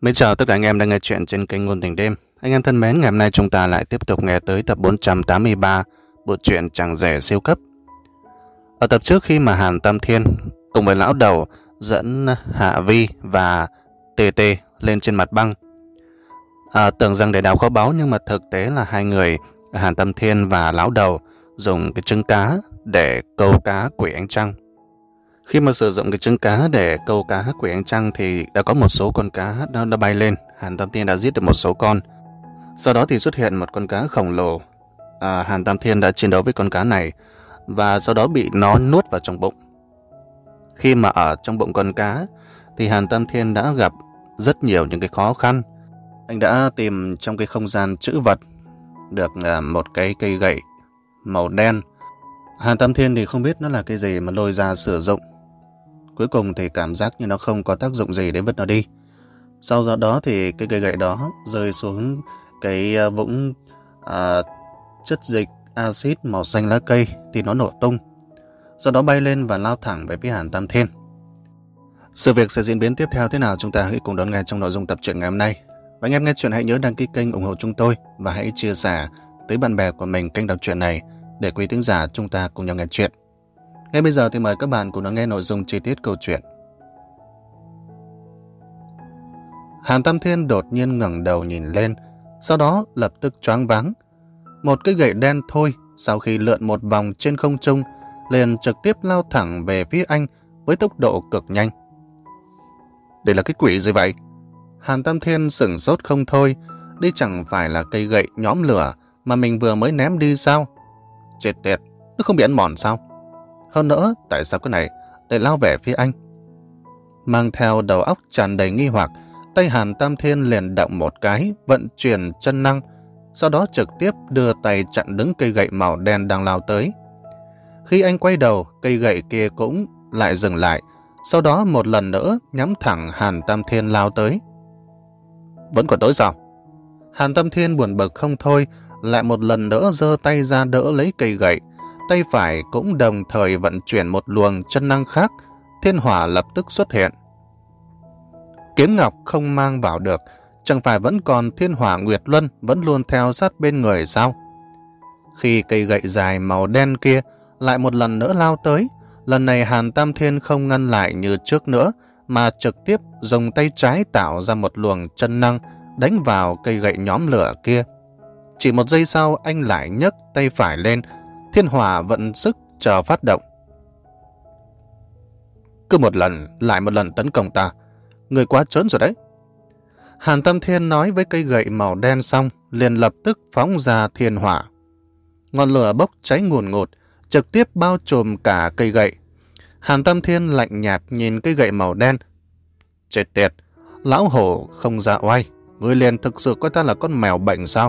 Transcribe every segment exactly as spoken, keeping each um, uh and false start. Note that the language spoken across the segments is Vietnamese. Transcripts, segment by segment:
Mến chào tất cả anh em đang nghe chuyện trên kênh Ngôn Tình Đêm. Anh em thân mến, ngày hôm nay chúng ta lại tiếp tục nghe tới tập bốn trăm tám mươi ba bộ truyện Chẳng Rẻ Siêu Cấp. Ở tập trước, khi mà Hàn Tam Thiên cùng với lão đầu dẫn Hạ Vi và Tê Tê lên trên mặt băng, à, tưởng rằng để đào kho báu, nhưng mà thực tế là hai người Hàn Tam Thiên và lão đầu dùng cái trứng cá để câu cá quỷ ánh trăng. Khi mà sử dụng cái trứng cá để câu cá quỷ ánh trăng thì đã có một số con cá nó đã bay lên. Hàn Tam Thiên đã giết được một số con. Sau đó thì xuất hiện một con cá khổng lồ. à, Hàn Tam Thiên đã chiến đấu với con cá này và sau đó bị nó nuốt vào trong bụng. Khi mà ở trong bụng con cá thì Hàn Tam Thiên đã gặp rất nhiều những cái khó khăn. Anh đã tìm trong cái không gian trữ vật được một cái cây gậy màu đen. Hàn Tam Thiên thì không biết nó là cái gì mà lôi ra sử dụng. Cuối cùng thì cảm giác như nó không có tác dụng gì để vứt nó đi. Sau đó thì cái cây gậy đó rơi xuống cái vũng à, chất dịch axit màu xanh lá cây thì nó nổ tung. Sau đó bay lên và lao thẳng về phía Hàn Tam Thiên. Sự việc sẽ diễn biến tiếp theo thế nào chúng ta hãy cùng đón nghe trong nội dung tập truyện ngày hôm nay. Và anh em nghe chuyện hãy nhớ đăng ký kênh ủng hộ chúng tôi và hãy chia sẻ tới bạn bè của mình kênh đọc truyện này để quý thính giả chúng ta cùng nhau nghe chuyện. Ngay bây giờ thì mời các bạn cùng đón nghe nội dung chi tiết câu chuyện. Hàn Tam Thiên đột nhiên ngẩng đầu nhìn lên, sau đó lập tức choáng váng. Một cái gậy đen thôi, sau khi lượn một vòng trên không trung, liền trực tiếp lao thẳng về phía anh với tốc độ cực nhanh. Đây là cái quỷ gì vậy? Hàn Tam Thiên sửng sốt không thôi, đây chẳng phải là cây gậy nhóm lửa mà mình vừa mới ném đi sao? Chết tiệt, nó không bị ăn mòn sao? Hơn nữa, tại sao cái này lại lao về phía anh? Mang theo đầu óc tràn đầy nghi hoặc, tay Hàn Tam Thiên liền động một cái, vận chuyển chân năng, sau đó trực tiếp đưa tay chặn đứng cây gậy màu đen đang lao tới. Khi anh quay đầu, cây gậy kia cũng lại dừng lại, sau đó một lần nữa nhắm thẳng Hàn Tam Thiên lao tới. Vẫn còn tới sao? Hàn Tam Thiên buồn bực không thôi, lại một lần nữa giơ tay ra đỡ lấy cây gậy. Tay phải cũng đồng thời vận chuyển một luồng chân năng khác, thiên hỏa lập tức xuất hiện. Kiếm ngọc không mang vào được, chẳng phải vẫn còn thiên hỏa Nguyệt Luân vẫn luôn theo sát bên người sao? Khi cây gậy dài màu đen kia lại một lần nữa lao tới, lần này Hàn Tam Thiên không ngăn lại như trước nữa, mà trực tiếp dùng tay trái tạo ra một luồng chân năng đánh vào cây gậy nhóm lửa kia. Chỉ một giây sau anh lại nhấc tay phải lên, thiên hỏa vận sức chờ phát động. Cứ một lần lại một lần tấn công ta, người quá trớn rồi đấy. Hàn Tam Thiên nói với cây gậy màu đen xong, liền lập tức phóng ra thiên hỏa. Ngọn lửa bốc cháy ngùn ngụt, trực tiếp bao trùm cả cây gậy. Hàn Tam Thiên lạnh nhạt nhìn cây gậy màu đen. Chết tiệt, lão hổ không dạ oai, ngươi liền thực sự coi ta là con mèo bệnh sao?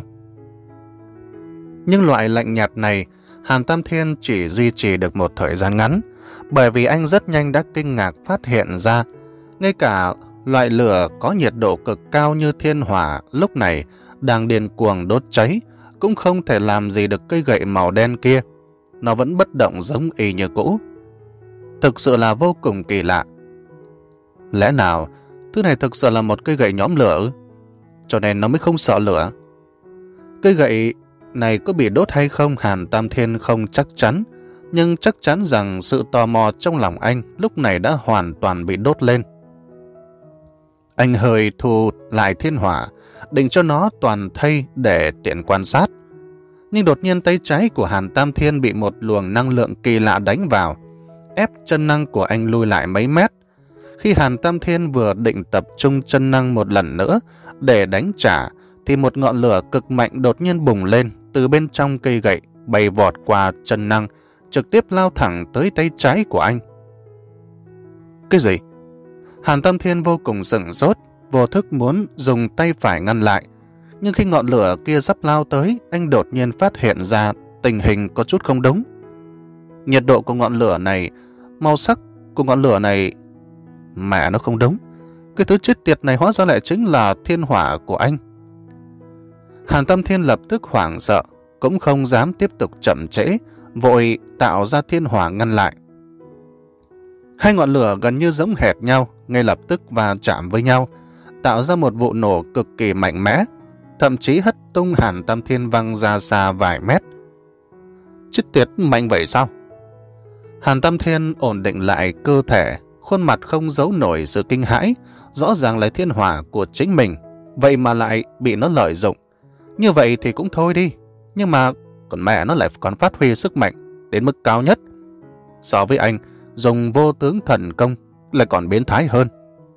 Nhưng loại lạnh nhạt này, Hàn Tam Thiên chỉ duy trì được một thời gian ngắn, bởi vì anh rất nhanh đã kinh ngạc phát hiện ra, ngay cả loại lửa có nhiệt độ cực cao như thiên hỏa lúc này đang điên cuồng đốt cháy, cũng không thể làm gì được cây gậy màu đen kia. Nó vẫn bất động giống y như cũ. Thực sự là vô cùng kỳ lạ. Lẽ nào thứ này thực sự là một cây gậy nhóm lửa, cho nên nó mới không sợ lửa? Cây gậy này có bị đốt hay không Hàn Tam Thiên không chắc chắn, nhưng chắc chắn rằng sự tò mò trong lòng anh lúc này đã hoàn toàn bị đốt lên. Anh hơi thu lại thiên hỏa, định cho nó toàn thây để tiện quan sát. Nhưng đột nhiên tay trái của Hàn Tam Thiên bị một luồng năng lượng kỳ lạ đánh vào, ép chân năng của anh lui lại mấy mét. Khi Hàn Tam Thiên vừa định tập trung chân năng một lần nữa để đánh trả, thì một ngọn lửa cực mạnh đột nhiên bùng lên từ bên trong cây gậy, bay vọt qua chân năng, trực tiếp lao thẳng tới tay trái của anh. Cái gì? Hàn Tam Thiên vô cùng sửng sốt, vô thức muốn dùng tay phải ngăn lại. Nhưng khi ngọn lửa kia sắp lao tới, anh đột nhiên phát hiện ra tình hình có chút không đúng. Nhiệt độ của ngọn lửa này, màu sắc của ngọn lửa này, mẹ nó không đúng. Cái thứ chết tiệt này hóa ra lại chính là thiên hỏa của anh. Hàn Tam Thiên lập tức hoảng sợ, cũng không dám tiếp tục chậm trễ, vội tạo ra thiên hỏa ngăn lại. Hai ngọn lửa gần như giống hệt nhau, ngay lập tức va chạm với nhau, tạo ra một vụ nổ cực kỳ mạnh mẽ, thậm chí hất tung Hàn Tam Thiên văng ra xa vài mét. Chết tiệt, mạnh vậy sao? Hàn Tam Thiên ổn định lại cơ thể, khuôn mặt không giấu nổi sự kinh hãi, rõ ràng là thiên hỏa của chính mình, vậy mà lại bị nó lợi dụng. Như vậy thì cũng thôi đi, nhưng mà còn mẹ nó lại còn phát huy sức mạnh đến mức cao nhất. So với anh, dùng vô tướng thần công lại còn biến thái hơn.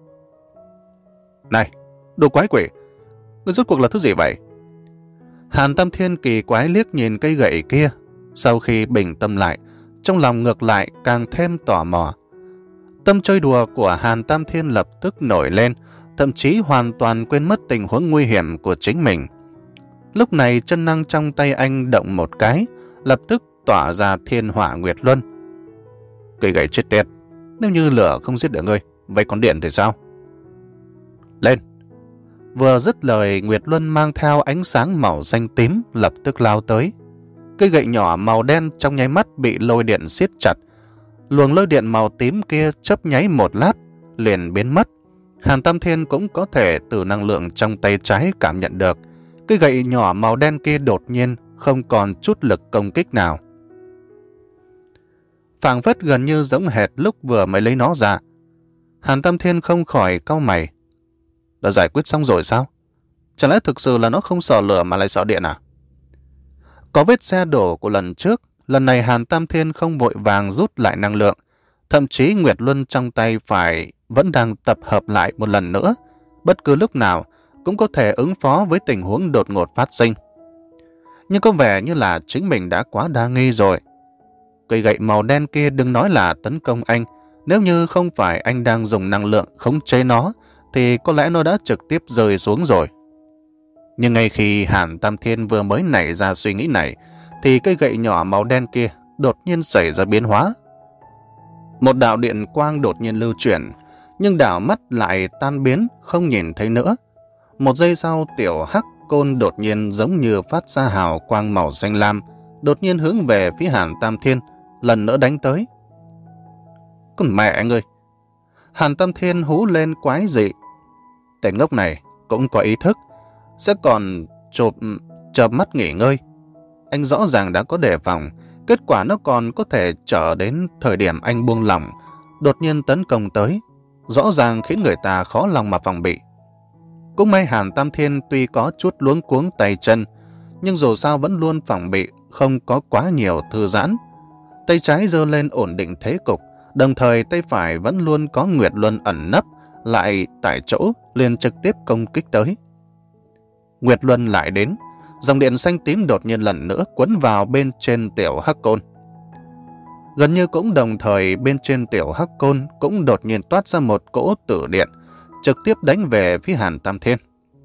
Này, đồ quái quỷ, ngươi rốt cuộc là thứ gì vậy? Hàn Tam Thiên kỳ quái liếc nhìn cây gậy kia, sau khi bình tâm lại, trong lòng ngược lại càng thêm tò mò. Tâm chơi đùa của Hàn Tam Thiên lập tức nổi lên, thậm chí hoàn toàn quên mất tình huống nguy hiểm của chính mình. Lúc này chân năng trong tay anh động một cái, lập tức tỏa ra thiên hỏa nguyệt luân. Cây gậy chết tiệt, nếu như lửa không giết được ngươi, vậy còn điện thì sao? Lên! Vừa dứt lời, nguyệt luân mang theo ánh sáng màu xanh tím lập tức lao tới. Cây gậy nhỏ màu đen trong nháy mắt bị lôi điện siết chặt. Luồng lôi điện màu tím kia chớp nháy một lát, liền biến mất. Hàn Tam Thiên cũng có thể từ năng lượng trong tay trái cảm nhận được. Cây gậy nhỏ màu đen kia đột nhiên không còn chút lực công kích nào. Phảng phất gần như giống hệt lúc vừa mới lấy nó ra. Hàn Tam Thiên không khỏi cau mày. Đã giải quyết xong rồi sao? Chẳng lẽ thực sự là nó không sợ lửa mà lại sợ điện à? Có vết xe đổ của lần trước, lần này Hàn Tam Thiên không vội vàng rút lại năng lượng. Thậm chí Nguyệt Luân trong tay phải vẫn đang tập hợp lại một lần nữa. Bất cứ lúc nào cũng có thể ứng phó với tình huống đột ngột phát sinh. Nhưng có vẻ như là chính mình đã quá đa nghi rồi. Cây gậy màu đen kia đừng nói là tấn công anh. Nếu như không phải anh đang dùng năng lượng khống chế nó, thì có lẽ nó đã trực tiếp rơi xuống rồi. Nhưng ngay khi Hàn Tam Thiên vừa mới nảy ra suy nghĩ này, thì cây gậy nhỏ màu đen kia đột nhiên xảy ra biến hóa. Một đạo điện quang đột nhiên lưu chuyển, nhưng đảo mắt lại tan biến, không nhìn thấy nữa. Một giây sau, tiểu hắc côn đột nhiên giống như phát ra hào quang màu xanh lam, đột nhiên hướng về phía Hàn Tam Thiên, lần nữa đánh tới. Con mẹ ngươi! Hàn Tam Thiên hú lên quái dị. Tên ngốc này cũng có ý thức, sẽ còn chộp chợp mắt nghỉ ngơi. Anh rõ ràng đã có đề phòng, kết quả nó còn có thể chờ đến thời điểm anh buông lỏng, đột nhiên tấn công tới, rõ ràng khiến người ta khó lòng mà phòng bị. Cũng may Hàn Tam Thiên tuy có chút luống cuống tay chân, nhưng dù sao vẫn luôn phòng bị, không có quá nhiều thư giãn. Tay trái giơ lên ổn định thế cục, đồng thời tay phải vẫn luôn có Nguyệt Luân ẩn nấp, lại tại chỗ liền trực tiếp công kích tới. Nguyệt Luân lại đến, dòng điện xanh tím đột nhiên lần nữa quấn vào bên trên tiểu hắc côn. Gần như cũng đồng thời bên trên tiểu hắc côn cũng đột nhiên toát ra một cỗ tử điện, trực tiếp đánh về phía Hàn Tam Thiên.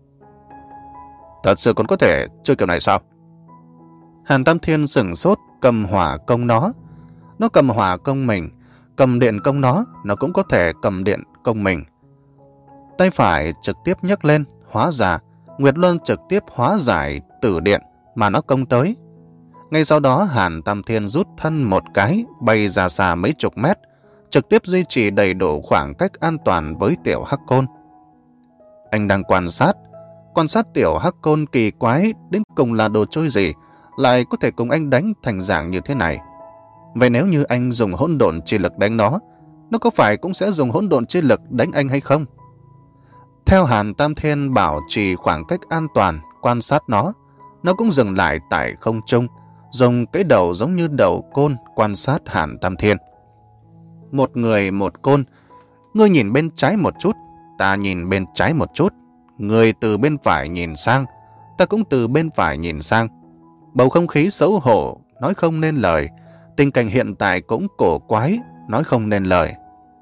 Thật sự còn có thể chơi kiểu này sao? Hàn Tam Thiên sửng sốt, cầm hỏa công nó. Nó cầm hỏa công mình, cầm điện công nó, nó cũng có thể cầm điện công mình. Tay phải trực tiếp nhấc lên, hóa ra Nguyệt Luân trực tiếp hóa giải tử điện mà nó công tới. Ngay sau đó Hàn Tam Thiên rút thân một cái, bay ra xa mấy chục mét, trực tiếp duy trì đầy đủ khoảng cách an toàn với tiểu hắc côn. Anh đang quan sát, quan sát tiểu hắc côn kỳ quái đến cùng là đồ chơi gì, lại có thể cùng anh đánh thành dạng như thế này. Vậy nếu như anh dùng hỗn độn chi lực đánh nó, nó có phải cũng sẽ dùng hỗn độn chi lực đánh anh hay không? Theo Hàn Tam Thiên bảo trì khoảng cách an toàn, quan sát nó, nó cũng dừng lại tại không trung, dùng cái đầu giống như đầu côn quan sát Hàn Tam Thiên. Một người một côn, ngươi nhìn bên trái một chút, ta nhìn bên trái một chút, ngươi từ bên phải nhìn sang, ta cũng từ bên phải nhìn sang. Bầu không khí xấu hổ, nói không nên lời, tình cảnh hiện tại cũng cổ quái, nói không nên lời.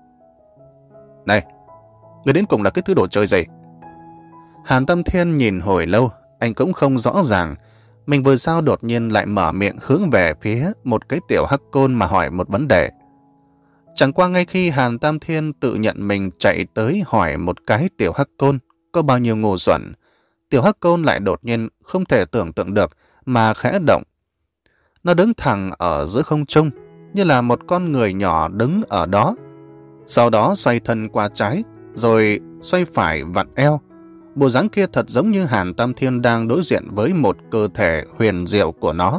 Này, người đến cùng là cái thứ đồ chơi gì? Hàn Tam Thiên nhìn hồi lâu, anh cũng không rõ ràng mình vừa sao đột nhiên lại mở miệng hướng về phía một cái tiểu hắc côn mà hỏi một vấn đề. Chẳng qua ngay khi Hàn Tam Thiên tự nhận mình chạy tới hỏi một cái tiểu hắc côn có bao nhiêu ngu xuẩn, tiểu hắc côn lại đột nhiên không thể tưởng tượng được mà khẽ động. Nó đứng thẳng ở giữa không trung, như là một con người nhỏ đứng ở đó. Sau đó xoay thân qua trái, rồi xoay phải vặn eo, Bộ dáng kia thật giống như Hàn Tam Thiên đang đối diện với một cơ thể huyền diệu của nó.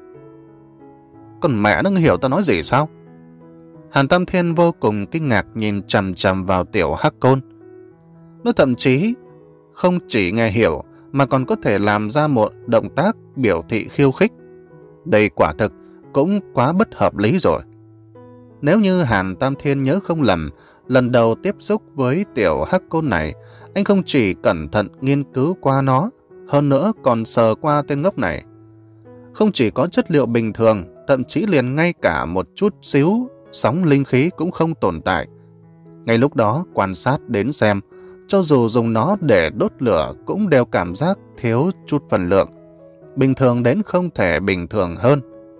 Còn mẹ nó hiểu ta nói gì sao? Hàn Tam Thiên vô cùng kinh ngạc nhìn chằm chằm vào tiểu Hắc Côn. Nó thậm chí không chỉ nghe hiểu mà còn có thể làm ra một động tác biểu thị khiêu khích. Đây quả thực cũng quá bất hợp lý rồi. Nếu như Hàn Tam Thiên nhớ không lầm, lần đầu tiếp xúc với tiểu Hắc Côn này, anh không chỉ cẩn thận nghiên cứu qua nó, hơn nữa còn sờ qua tên ngốc này. Không chỉ có chất liệu bình thường, thậm chí liền ngay cả một chút xíu sóng linh khí cũng không tồn tại. Ngay lúc đó quan sát đến xem, cho dù dùng nó để đốt lửa cũng đều cảm giác thiếu chút phần lượng, bình thường đến không thể bình thường hơn.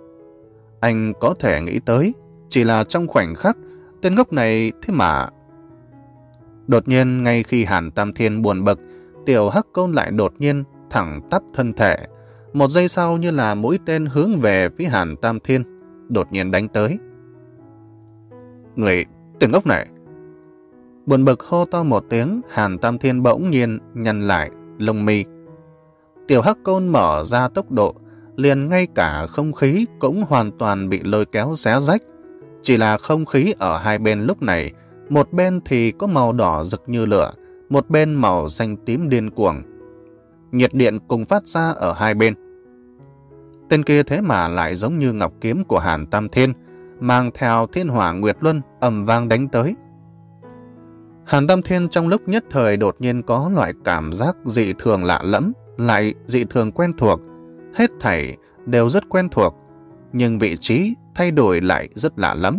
Anh có thể nghĩ tới, chỉ là trong khoảnh khắc, tên ngốc này thế mà... Đột nhiên, ngay khi Hàn Tam Thiên buồn bực, tiểu Hắc Côn lại đột nhiên thẳng tắp thân thể. Một giây sau như là mũi tên hướng về phía Hàn Tam Thiên, đột nhiên đánh tới. Người, tên ngốc này! Buồn bực hô to một tiếng, Hàn Tam Thiên bỗng nhiên nhăn lại lông mi. Tiểu Hắc Côn mở ra tốc độ, liền ngay cả không khí cũng hoàn toàn bị lôi kéo xé rách. Chỉ là không khí ở hai bên lúc này, một bên thì có màu đỏ rực như lửa, một bên màu xanh tím điên cuồng. Nhiệt điện cùng phát ra ở hai bên. Tên kia thế mà lại giống như ngọc kiếm của Hàn Tam Thiên, mang theo thiên hỏa nguyệt luân ầm vang đánh tới. Hàn Tam Thiên trong lúc nhất thời đột nhiên có loại cảm giác dị thường lạ lẫm, lại dị thường quen thuộc. Hết thảy đều rất quen thuộc, nhưng vị trí thay đổi lại rất lạ lắm.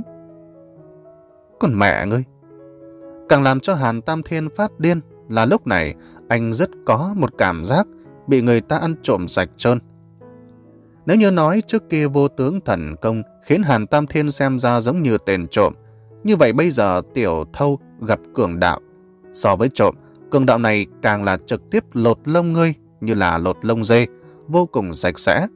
Còn mẹ ngươi! Càng làm cho Hàn Tam Thiên phát điên là lúc này anh rất có một cảm giác bị người ta ăn trộm sạch trơn. Nếu như nói trước kia vô tướng thần công khiến Hàn Tam Thiên xem ra giống như tên trộm, như vậy bây giờ tiểu thâu gặp cường đạo. So với trộm, cường đạo này càng là trực tiếp lột lông ngươi như là lột lông dê, vô cùng sạch sẽ.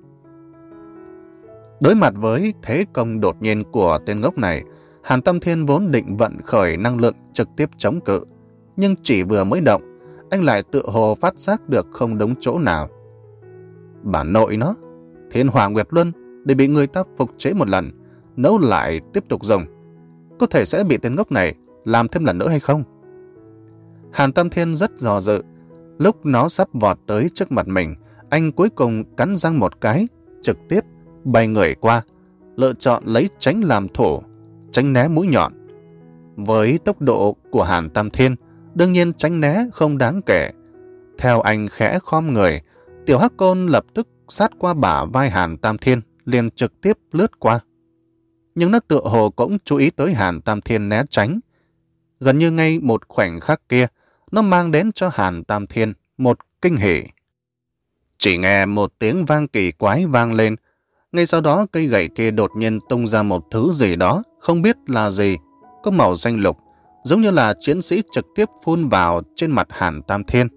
Đối mặt với thế công đột nhiên của tên ngốc này, Hàn Tam Thiên vốn định vận khởi năng lượng trực tiếp chống cự, nhưng chỉ vừa mới động, anh lại tự hồ phát giác được không đúng chỗ nào. Bà nội nó, thiên hỏa nguyệt luân để bị người ta phục chế một lần, nấu lại tiếp tục dùng, có thể sẽ bị tên ngốc này làm thêm lần nữa hay không? Hàn Tam Thiên rất dò dự. Lúc nó sắp vọt tới trước mặt mình, anh cuối cùng cắn răng một cái, trực tiếp bay người qua, lựa chọn lấy tránh làm thủ, tránh né mũi nhọn. Với tốc độ của Hàn Tam Thiên, đương nhiên tránh né không đáng kể. Theo anh khẽ khom người, tiểu Hắc Côn lập tức sát qua bả vai Hàn Tam Thiên, liền trực tiếp lướt qua. Nhưng nó tựa hồ cũng chú ý tới Hàn Tam Thiên né tránh. Gần như ngay một khoảnh khắc kia, nó mang đến cho Hàn Tam Thiên một kinh hỉ. Chỉ nghe một tiếng vang kỳ quái vang lên. Ngay sau đó cây gậy kia đột nhiên tung ra một thứ gì đó, không biết là gì, có màu xanh lục, giống như là chiến sĩ trực tiếp phun vào trên mặt Hàn Tam Thiên.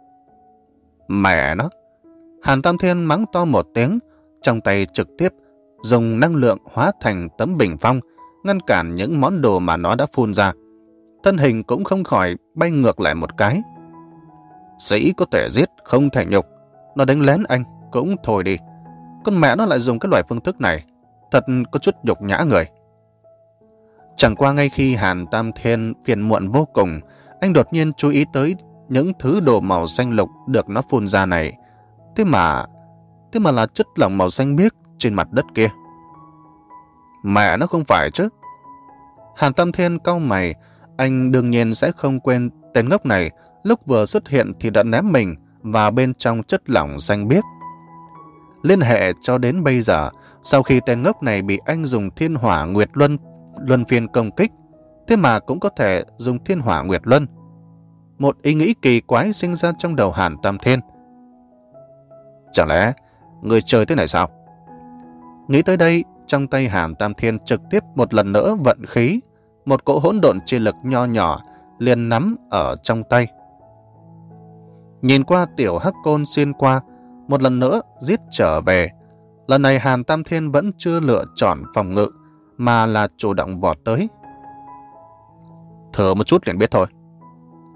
Mẹ nó! Hàn Tam Thiên mắng to một tiếng, trong tay trực tiếp dùng năng lượng hóa thành tấm bình phong, ngăn cản những món đồ mà nó đã phun ra. Thân hình cũng không khỏi bay ngược lại một cái. Sĩ có thể giết, không thể nhục. Nó đánh lén anh, cũng thôi đi. Con mẹ nó lại dùng cái loại phương thức này, thật có chút nhục nhã người. Chẳng qua ngay khi Hàn Tam Thiên phiền muộn vô cùng, anh đột nhiên chú ý tới những thứ đồ màu xanh lục được nó phun ra này. Thế mà, thế mà là chất lỏng màu xanh biếc trên mặt đất kia. Mẹ nó không phải chứ. Hàn Tam Thiên cau mày, anh đương nhiên sẽ không quên tên ngốc này lúc vừa xuất hiện thì đã ném mình vào bên trong chất lỏng xanh biếc. Liên hệ cho đến bây giờ, sau khi tên ngốc này bị anh dùng thiên hỏa nguyệt luân luân phiên công kích, thế mà cũng có thể dùng thiên hỏa nguyệt luân. Một ý nghĩ kỳ quái sinh ra trong đầu Hàn Tam Thiên. Chẳng lẽ người chơi thế này sao? Nghĩ tới đây, trong tay Hàn Tam Thiên trực tiếp một lần nữa vận khí, một cỗ hỗn độn chi lực nho nhỏ liền nắm ở trong tay. Nhìn qua tiểu Hắc Côn xuyên qua, một lần nữa giết trở về. Lần này Hàn Tam Thiên vẫn chưa lựa chọn phòng ngự, mà là chủ động vọt tới. Thử một chút liền biết thôi.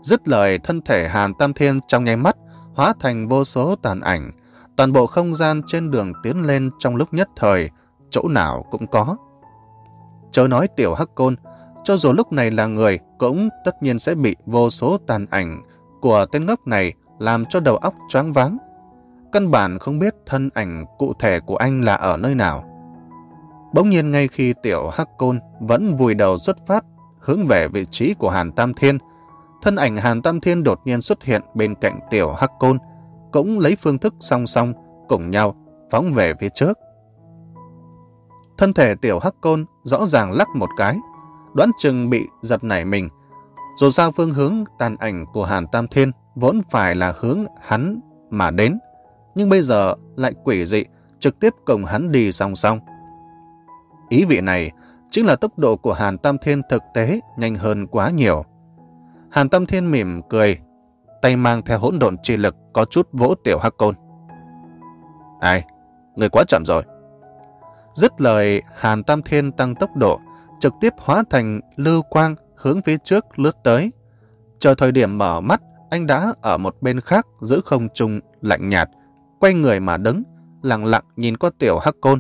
Dứt lời, thân thể Hàn Tam Thiên trong nháy mắt hóa thành vô số tàn ảnh. Toàn bộ không gian trên đường tiến lên trong lúc nhất thời, chỗ nào cũng có. Chớ nói Tiểu Hắc Côn, cho dù lúc này là người, cũng tất nhiên sẽ bị vô số tàn ảnh của tên ngốc này làm cho đầu óc choáng váng. Căn bản không biết thân ảnh cụ thể của anh là ở nơi nào. Bỗng nhiên ngay khi Tiểu Hắc Côn vẫn vùi đầu xuất phát hướng về vị trí của Hàn Tam Thiên, thân ảnh Hàn Tam Thiên đột nhiên xuất hiện bên cạnh Tiểu Hắc Côn, cũng lấy phương thức song song cùng nhau phóng về phía trước. Thân thể Tiểu Hắc Côn rõ ràng lắc một cái, đoán chừng bị giật nảy mình. Dù sao phương hướng tàn ảnh của Hàn Tam Thiên vốn phải là hướng hắn mà đến, nhưng bây giờ lại quỷ dị trực tiếp cùng hắn đi song song. Ý vị này chính là tốc độ của Hàn Tam Thiên thực tế nhanh hơn quá nhiều. Hàn Tam Thiên mỉm cười, tay mang theo hỗn độn chi lực có chút vỗ Tiểu Hắc Côn. Ai, người quá chậm rồi. Dứt lời, Hàn Tam Thiên tăng tốc độ, trực tiếp hóa thành lưu quang hướng phía trước lướt tới. Chờ thời điểm mở mắt, anh đã ở một bên khác giữ không trung lạnh nhạt, quay người mà đứng, lặng lặng nhìn qua Tiểu Hắc Côn.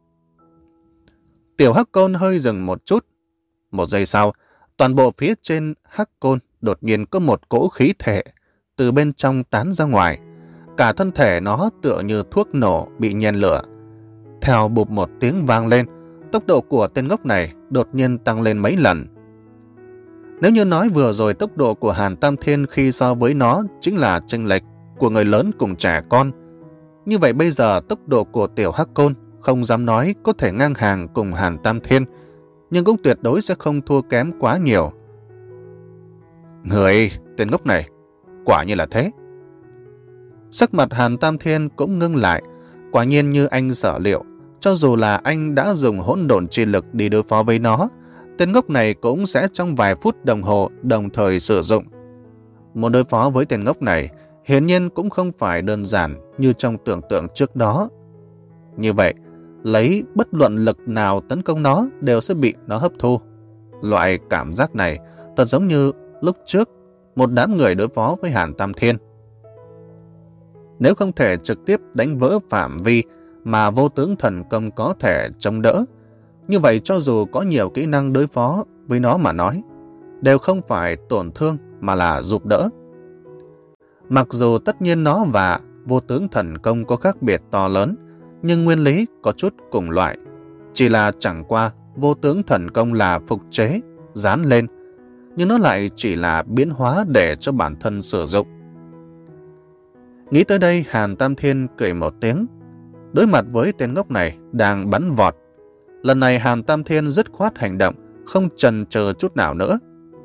Tiểu Hắc Côn hơi dừng một chút. Một giây sau, toàn bộ phía trên Hắc Côn đột nhiên có một cỗ khí thể từ bên trong tán ra ngoài. Cả thân thể nó tựa như thuốc nổ bị nhen lửa. Theo bụp một tiếng vang lên, tốc độ của tên ngốc này đột nhiên tăng lên mấy lần. Nếu như nói vừa rồi tốc độ của Hàn Tam Thiên khi so với nó chính là chênh lệch của người lớn cùng trẻ con, như vậy bây giờ tốc độ của Tiểu Hắc Côn không dám nói có thể ngang hàng cùng Hàn Tam Thiên, nhưng cũng tuyệt đối sẽ không thua kém quá nhiều. Người, tên ngốc này, quả như là thế. Sắc mặt Hàn Tam Thiên cũng ngưng lại, quả nhiên như anh sở liệu, cho dù là anh đã dùng hỗn độn chi lực đi đối phó với nó, tên ngốc này cũng sẽ trong vài phút đồng hồ đồng thời sử dụng. Muốn đối phó với tên ngốc này, hiển nhiên cũng không phải đơn giản như trong tưởng tượng trước đó. Như vậy, lấy bất luận lực nào tấn công nó đều sẽ bị nó hấp thu. Loại cảm giác này thật giống như lúc trước một đám người đối phó với Hàn Tam Thiên. Nếu không thể trực tiếp đánh vỡ phạm vi mà vô tướng thần công có thể chống đỡ, như vậy cho dù có nhiều kỹ năng đối phó với nó mà nói, đều không phải tổn thương mà là giúp đỡ. Mặc dù tất nhiên nó và vô tướng thần công có khác biệt to lớn, nhưng nguyên lý có chút cùng loại. Chỉ là chẳng qua vô tướng thần công là phục chế, dán lên, nhưng nó lại chỉ là biến hóa để cho bản thân sử dụng. Nghĩ tới đây, Hàn Tam Thiên cười một tiếng. Đối mặt với tên ngốc này đang bắn vọt, lần này Hàn Tam Thiên dứt khoát hành động, không chần chờ chút nào nữa.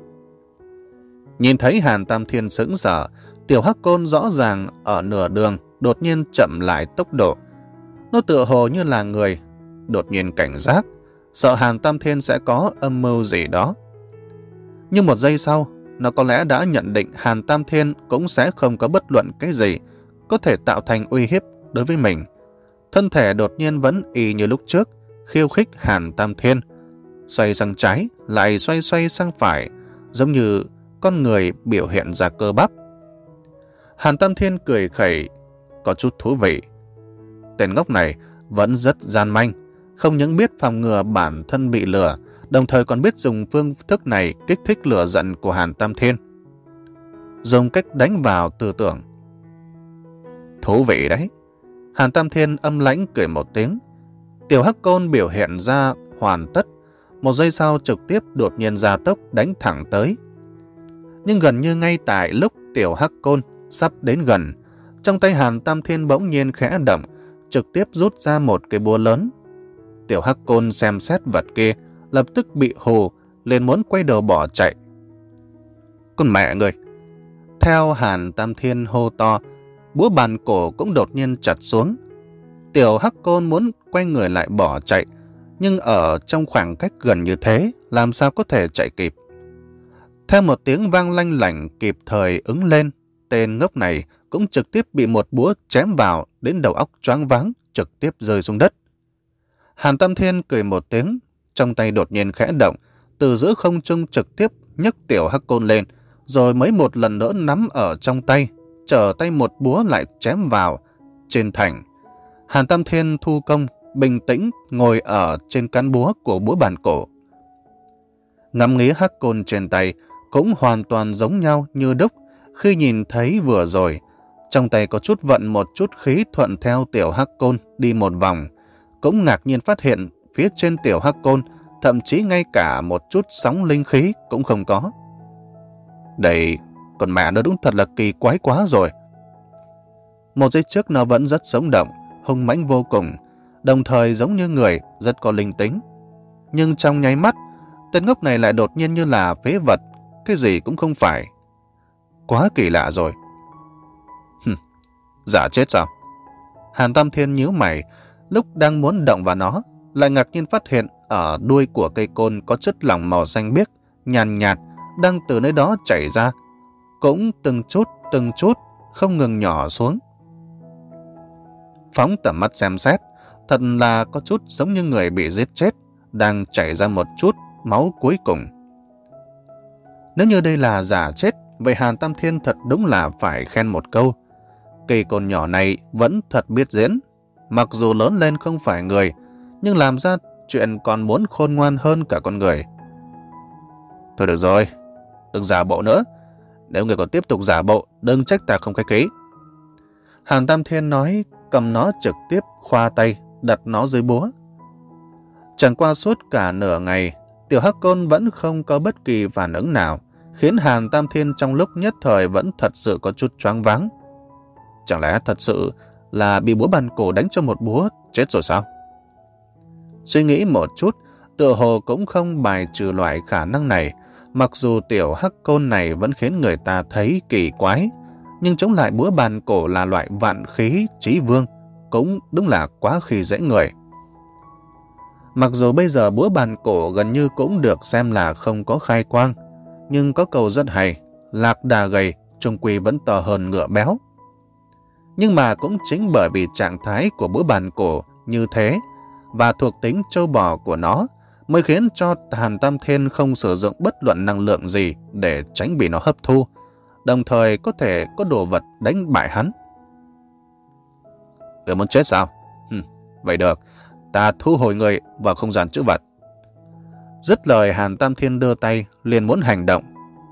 Nhìn thấy Hàn Tam Thiên sững sờ, Tiểu Hắc Côn rõ ràng ở nửa đường đột nhiên chậm lại tốc độ. Nó tựa hồ như là người đột nhiên cảnh giác, sợ Hàn Tam Thiên sẽ có âm mưu gì đó. Nhưng một giây sau, nó có lẽ đã nhận định Hàn Tam Thiên cũng sẽ không có bất luận cái gì có thể tạo thành uy hiếp đối với mình. Thân thể đột nhiên vẫn y như lúc trước, khiêu khích Hàn Tam Thiên, xoay sang trái, lại xoay xoay sang phải, giống như con người biểu hiện ra cơ bắp. Hàn Tam Thiên cười khẩy, có chút thú vị. Tên ngốc này vẫn rất gian manh, không những biết phòng ngừa bản thân bị lừa, đồng thời còn biết dùng phương thức này kích thích lửa giận của Hàn Tam Thiên. Dùng cách đánh vào tư tưởng. Thú vị đấy. Hàn Tam Thiên âm lãnh cười một tiếng. Tiểu Hắc Côn biểu hiện ra hoàn tất, một giây sau trực tiếp đột nhiên ra tốc đánh thẳng tới. Nhưng gần như ngay tại lúc Tiểu Hắc Côn sắp đến gần, trong tay Hàn Tam Thiên bỗng nhiên khẽ động, trực tiếp rút ra một cái búa lớn. Tiểu Hắc Côn xem xét vật kia, lập tức bị hù, liền muốn quay đầu bỏ chạy. Con mẹ người! Theo Hàn Tam Thiên hô to, búa bàn cổ cũng đột nhiên chặt xuống. Tiểu Hắc Côn muốn quay người lại bỏ chạy, nhưng ở trong khoảng cách gần như thế, làm sao có thể chạy kịp. Theo một tiếng vang lanh lảnh kịp thời ứng lên, tên ngốc này cũng trực tiếp bị một búa chém vào đến đầu óc choáng váng, trực tiếp rơi xuống đất. Hàn Tam Thiên cười một tiếng, trong tay đột nhiên khẽ động, từ giữa không trung trực tiếp nhấc Tiểu Hắc Côn lên, rồi mới một lần nữa nắm ở trong tay, trở tay một búa lại chém vào. Trên thành, Hàn Tam Thiên thu công, bình tĩnh ngồi ở trên cán búa của búa bàn cổ. Ngắm nghía hắc côn trên tay cũng hoàn toàn giống nhau như đúc khi nhìn thấy vừa rồi. Trong tay có chút vận một chút khí thuận theo tiểu hắc côn đi một vòng, cũng ngạc nhiên phát hiện phía trên tiểu hắc côn thậm chí ngay cả một chút sóng linh khí cũng không có. Đây, còn mẹ nó đúng thật là kỳ quái quá rồi. Một giây trước nó vẫn rất sống động, hung mãnh vô cùng, đồng thời giống như người, rất có linh tính. Nhưng trong nháy mắt, tên ngốc này lại đột nhiên như là phế vật, cái gì cũng không phải. Quá kỳ lạ rồi. Hừm, giả chết sao? Hàn Tam Thiên nhíu mày, lúc đang muốn động vào nó, lại ngạc nhiên phát hiện ở đuôi của cây côn có chất lỏng màu xanh biếc, nhàn nhạt, đang từ nơi đó chảy ra, cũng từng chút, từng chút, không ngừng nhỏ xuống. Phóng tầm mắt xem xét, thật là có chút giống như người bị giết chết, đang chảy ra một chút máu cuối cùng. Nếu như đây là giả chết, vậy Hàn Tam Thiên thật đúng là phải khen một câu. Cây côn nhỏ này vẫn thật biết diễn, mặc dù lớn lên không phải người, nhưng làm ra chuyện còn muốn khôn ngoan hơn cả con người. Thôi được rồi, đừng giả bộ nữa. Nếu người còn tiếp tục giả bộ, đừng trách ta không khách khí. Hàn Tam Thiên nói, cầm nó trực tiếp khoa tay, đặt nó dưới búa. Chẳng qua suốt cả nửa ngày, tiểu hắc côn vẫn không có bất kỳ phản ứng nào, khiến Hàn Tam Thiên trong lúc nhất thời vẫn thật sự có chút choáng váng. Chẳng lẽ thật sự là bị búa bàn cổ đánh cho một búa chết rồi sao? Suy nghĩ một chút, tựa hồ cũng không bài trừ loại khả năng này. Mặc dù tiểu hắc côn này vẫn khiến người ta thấy kỳ quái, nhưng chống lại búa bàn cổ là loại vạn khí chí vương, cũng đúng là quá khi dễ người. Mặc dù bây giờ búa bàn cổ gần như cũng được xem là không có khai quang, nhưng có câu rất hay, lạc đà gầy, chung quy vẫn to hơn ngựa béo. Nhưng mà cũng chính bởi vì trạng thái của búa bàn cổ như thế, và thuộc tính trâu bò của nó, mới khiến cho Hàn Tam Thiên không sử dụng bất luận năng lượng gì để tránh bị nó hấp thu, đồng thời có thể có đồ vật đánh bại hắn. Người muốn chết sao? Hừm, vậy được, ta thu hồi người vào không gian trữ vật. Dứt lời, Hàn Tam Thiên đưa tay, liền muốn hành động.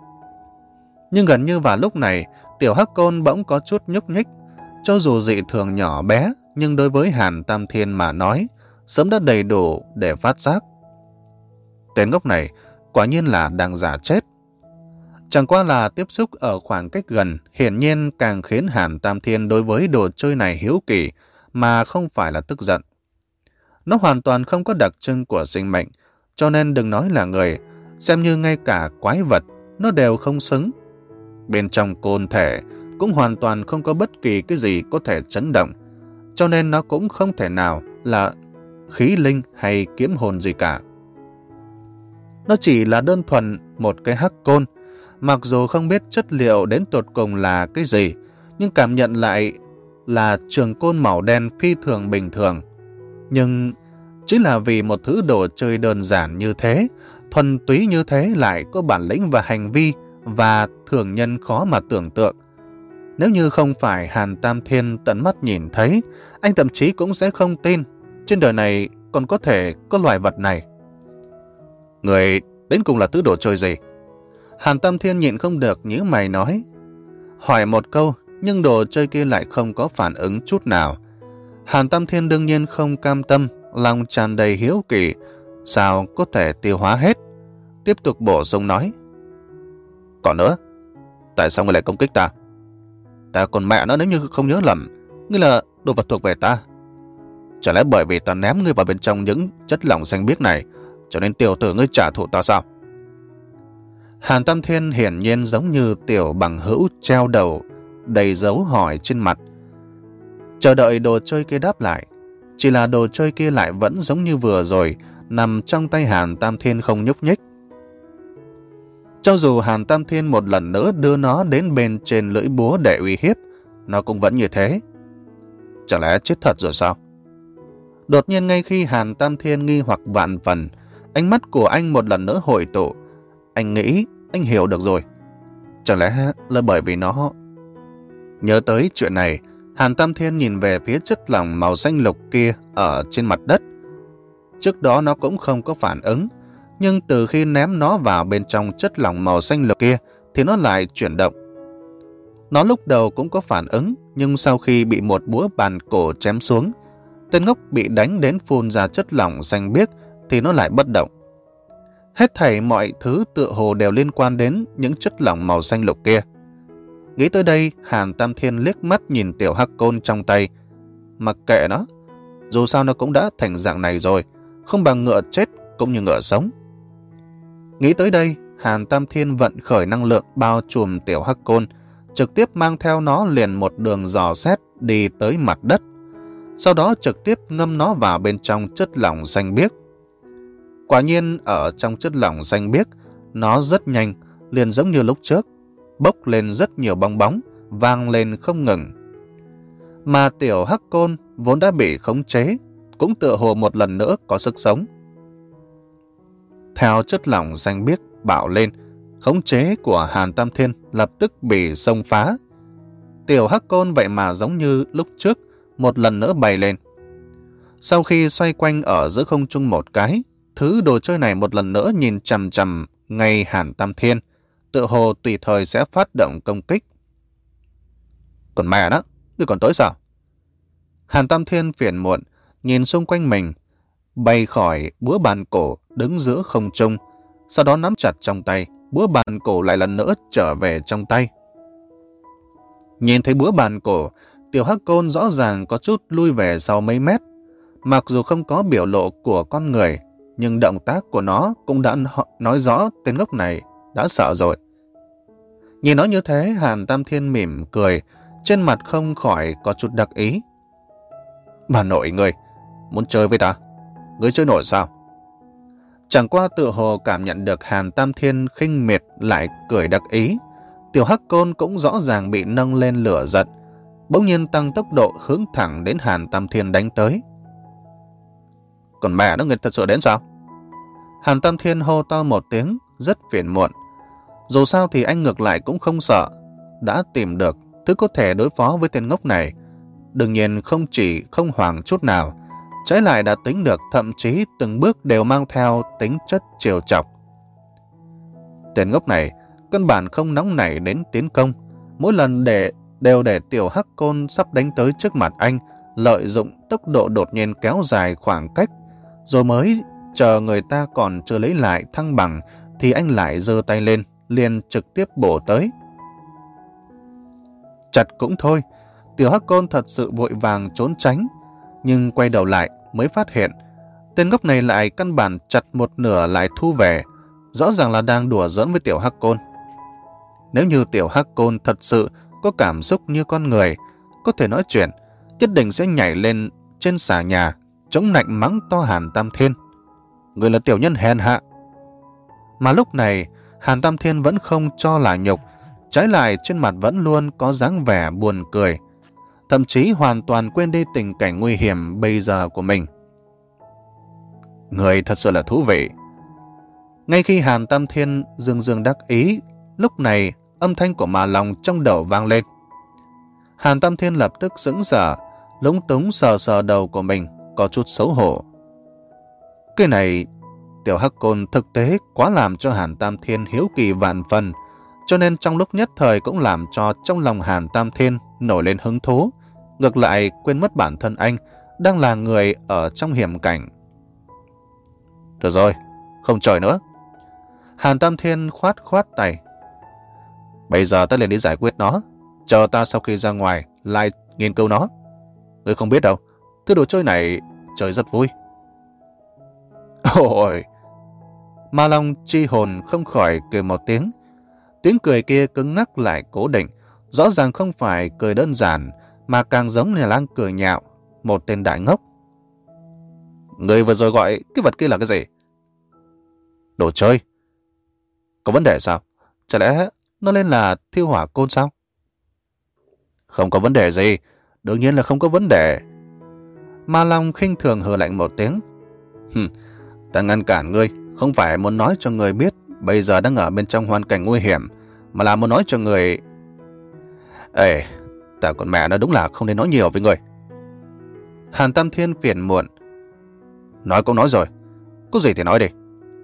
Nhưng gần như vào lúc này, tiểu hắc côn bỗng có chút nhúc nhích. Cho dù dị thường nhỏ bé, nhưng đối với Hàn Tam Thiên mà nói, sớm đã đầy đủ để phát giác. Tên ngốc này quả nhiên là đang giả chết. Chẳng qua là tiếp xúc ở khoảng cách gần, hiển nhiên càng khiến Hàn Tam Thiên đối với đồ chơi này hiếu kỳ, mà không phải là tức giận. Nó hoàn toàn không có đặc trưng của sinh mệnh, cho nên đừng nói là người, xem như ngay cả quái vật, nó đều không xứng. Bên trong côn thể cũng hoàn toàn không có bất kỳ cái gì có thể chấn động, cho nên nó cũng không thể nào là khí linh hay kiếm hồn gì cả. Nó chỉ là đơn thuần một cái hắc côn, mặc dù không biết chất liệu đến tột cùng là cái gì, nhưng cảm nhận lại là trường côn màu đen phi thường bình thường. Nhưng chỉ là vì một thứ đồ chơi đơn giản như thế, thuần túy như thế lại có bản lĩnh và hành vi và thường nhân khó mà tưởng tượng. Nếu như không phải Hàn Tam Thiên tận mắt nhìn thấy, anh thậm chí cũng sẽ không tin trên đời này còn có thể có loài vật này. Người đến cùng là thứ đồ chơi gì? Hàn Tam Thiên nhịn không được nhíu mày nói. Hỏi một câu, nhưng đồ chơi kia lại không có phản ứng chút nào. Hàn Tam Thiên đương nhiên không cam tâm, lòng tràn đầy hiếu kỳ, sao có thể tiêu hóa hết. Tiếp tục bổ sung nói. Còn nữa, tại sao ngươi lại công kích ta? Ta còn mẹ nó, nếu như không nhớ lầm, ngươi là đồ vật thuộc về ta. Chả lẽ bởi vì ta ném ngươi vào bên trong những chất lỏng xanh biếc này, cho nên tiểu tử ngươi trả thù ta sao? Hàn Tam Thiên hiển nhiên giống như tiểu bằng hữu treo đầu, đầy dấu hỏi trên mặt. Chờ đợi đồ chơi kia đáp lại, chỉ là đồ chơi kia lại vẫn giống như vừa rồi, nằm trong tay Hàn Tam Thiên không nhúc nhích. Cho dù Hàn Tam Thiên một lần nữa đưa nó đến bên trên lưỡi búa để uy hiếp, nó cũng vẫn như thế. Chẳng lẽ chết thật rồi sao? Đột nhiên ngay khi Hàn Tam Thiên nghi hoặc vạn phần, ánh mắt của anh một lần nữa hội tụ. Anh nghĩ, anh hiểu được rồi. Chẳng lẽ là bởi vì nó... Nhớ tới chuyện này, Hàn Tam Thiên nhìn về phía chất lỏng màu xanh lục kia ở trên mặt đất. Trước đó nó cũng không có phản ứng, nhưng từ khi ném nó vào bên trong chất lỏng màu xanh lục kia thì nó lại chuyển động. Nó lúc đầu cũng có phản ứng, nhưng sau khi bị một búa bàn cổ chém xuống, tên ngốc bị đánh đến phun ra chất lỏng xanh biếc thì nó lại bất động. Hết thảy mọi thứ tựa hồ đều liên quan đến những chất lỏng màu xanh lục kia. Nghĩ tới đây, Hàn Tam Thiên liếc mắt nhìn tiểu hắc côn trong tay. Mặc kệ nó, dù sao nó cũng đã thành dạng này rồi, không bằng ngựa chết cũng như ngựa sống. Nghĩ tới đây, Hàn Tam Thiên vận khởi năng lượng bao trùm tiểu hắc côn, trực tiếp mang theo nó liền một đường dò xét đi tới mặt đất. Sau đó trực tiếp ngâm nó vào bên trong chất lỏng xanh biếc. Quả nhiên ở trong chất lỏng xanh biếc, nó rất nhanh, liền giống như lúc trước, bốc lên rất nhiều bong bóng, vang lên không ngừng. Mà tiểu hắc côn vốn đã bị khống chế, cũng tựa hồ một lần nữa có sức sống. Theo chất lỏng xanh biếc bạo lên, khống chế của Hàn Tam Thiên lập tức bị xông phá. Tiểu hắc côn vậy mà giống như lúc trước, một lần nữa bay lên. Sau khi xoay quanh ở giữa không trung một cái, thứ đồ chơi này một lần nữa nhìn chằm chằm ngay Hàn Tam Thiên, tựa hồ tùy thời sẽ phát động công kích. Còn mẹ đó, ngươi còn tới sao? Hàn Tam Thiên phiền muộn, nhìn xung quanh mình, bay khỏi búa bàn cổ đứng giữa không trung, sau đó nắm chặt trong tay, búa bàn cổ lại lần nữa trở về trong tay. Nhìn thấy búa bàn cổ, tiểu hắc côn rõ ràng có chút lui về sau mấy mét. Mặc dù không có biểu lộ của con người, nhưng động tác của nó cũng đã nói rõ tên ngốc này đã sợ rồi. Nhìn nó như thế, Hàn Tam Thiên mỉm cười, trên mặt không khỏi có chút đắc ý. Bà nội người, muốn chơi với ta? Ngươi chơi nổi sao? Chẳng qua tựa hồ cảm nhận được Hàn Tam Thiên khinh miệt lại cười đắc ý. Tiểu hắc côn cũng rõ ràng bị nâng lên lửa giận, bỗng nhiên tăng tốc độ hướng thẳng đến Hàn Tam Thiên đánh tới. Còn mẹ nó, người thật sự đến sao? Hàn Tam Thiên hô to một tiếng, rất phiền muộn. Dù sao thì anh ngược lại cũng không sợ, đã tìm được thứ có thể đối phó với tên ngốc này. Đương nhiên không chỉ không hoảng chút nào, trái lại đã tính được, thậm chí từng bước đều mang theo tính chất trêu chọc. Tên ngốc này căn bản không nóng nảy đến tiến công, mỗi lần để đều để tiểu hắc côn sắp đánh tới trước mặt anh, lợi dụng tốc độ đột nhiên kéo dài khoảng cách, rồi mới chờ người ta còn chưa lấy lại thăng bằng thì anh lại giơ tay lên, liền trực tiếp bổ tới. Chặt cũng thôi, tiểu hắc côn thật sự vội vàng trốn tránh, nhưng quay đầu lại mới phát hiện tên ngốc này lại căn bản chặt một nửa lại thu về, rõ ràng là đang đùa giỡn với tiểu hắc côn. Nếu như tiểu hắc côn thật sự có cảm xúc như con người, có thể nói chuyện, nhất định sẽ nhảy lên trên xà nhà, chống nạnh mắng to Hàn Tam Thiên. Người là tiểu nhân hèn hạ. Mà lúc này, Hàn Tam Thiên vẫn không cho là nhục, trái lại trên mặt vẫn luôn có dáng vẻ buồn cười, thậm chí hoàn toàn quên đi tình cảnh nguy hiểm bây giờ của mình. Người thật sự là thú vị. Ngay khi Hàn Tam Thiên dương dương đắc ý, lúc này âm thanh của Ma Long trong đầu vang lên. Hàn Tam Thiên lập tức sững sờ, lúng túng sờ sờ đầu của mình, có chút xấu hổ. Cái này, tiểu hắc côn thực tế quá làm cho Hàn Tam Thiên hiếu kỳ vạn phần, cho nên trong lúc nhất thời cũng làm cho trong lòng Hàn Tam Thiên nổi lên hứng thú, ngược lại quên mất bản thân anh đang là người ở trong hiểm cảnh. Được rồi, không chơi nữa. Hàn Tam Thiên khoát khoát tay. Bây giờ ta liền đi giải quyết nó, chờ ta sau khi ra ngoài lại nghiên cứu nó. Ngươi không biết đâu, thứ đồ chơi này chơi rất vui. Ôi! Ma Long chi hồn không khỏi cười một tiếng. Tiếng cười kia cứng ngắc lại cố định, rõ ràng không phải cười đơn giản, mà càng giống như đang cười nhạo một tên đại ngốc. Người vừa rồi gọi cái vật kia là cái gì? Đồ chơi. Có vấn đề sao? Chả lẽ nó lên là thiêu hỏa côn sao? Không có vấn đề gì, đương nhiên là không có vấn đề. Ma Long khinh thường hừ lạnh một tiếng. Hừm, ta ngăn cản ngươi, không phải muốn nói cho ngươi biết bây giờ đang ở bên trong hoàn cảnh nguy hiểm, mà là muốn nói cho người... Ê, ta còn mẹ nó đúng là không nên nói nhiều với người. Hàn Tam Thiên phiền muộn. Nói cũng nói rồi, có gì thì nói đi.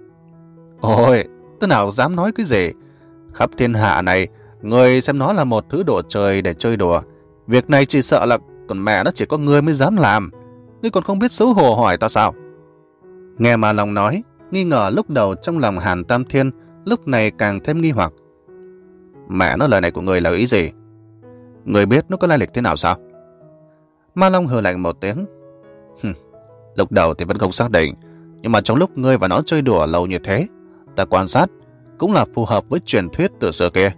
Ôi, tôi nào dám nói cái gì. Khắp thiên hạ này, người xem nó là một thứ đồ chơi để chơi đùa. Việc này chỉ sợ là còn mẹ nó chỉ có người mới dám làm. Ngươi còn không biết xấu hổ hỏi ta sao? Nghe Ma Long nói, nghi ngờ lúc đầu trong lòng Hàn Tam Thiên lúc này càng thêm nghi hoặc. Mẹ nó, lời này của người là ý gì? Người biết nó có lai lịch thế nào sao? Ma Long hừ lạnh một tiếng. Lúc đầu thì vẫn không xác định, nhưng mà trong lúc ngươi và nó chơi đùa lâu như thế, ta quan sát cũng là phù hợp với truyền thuyết từ xưa kia.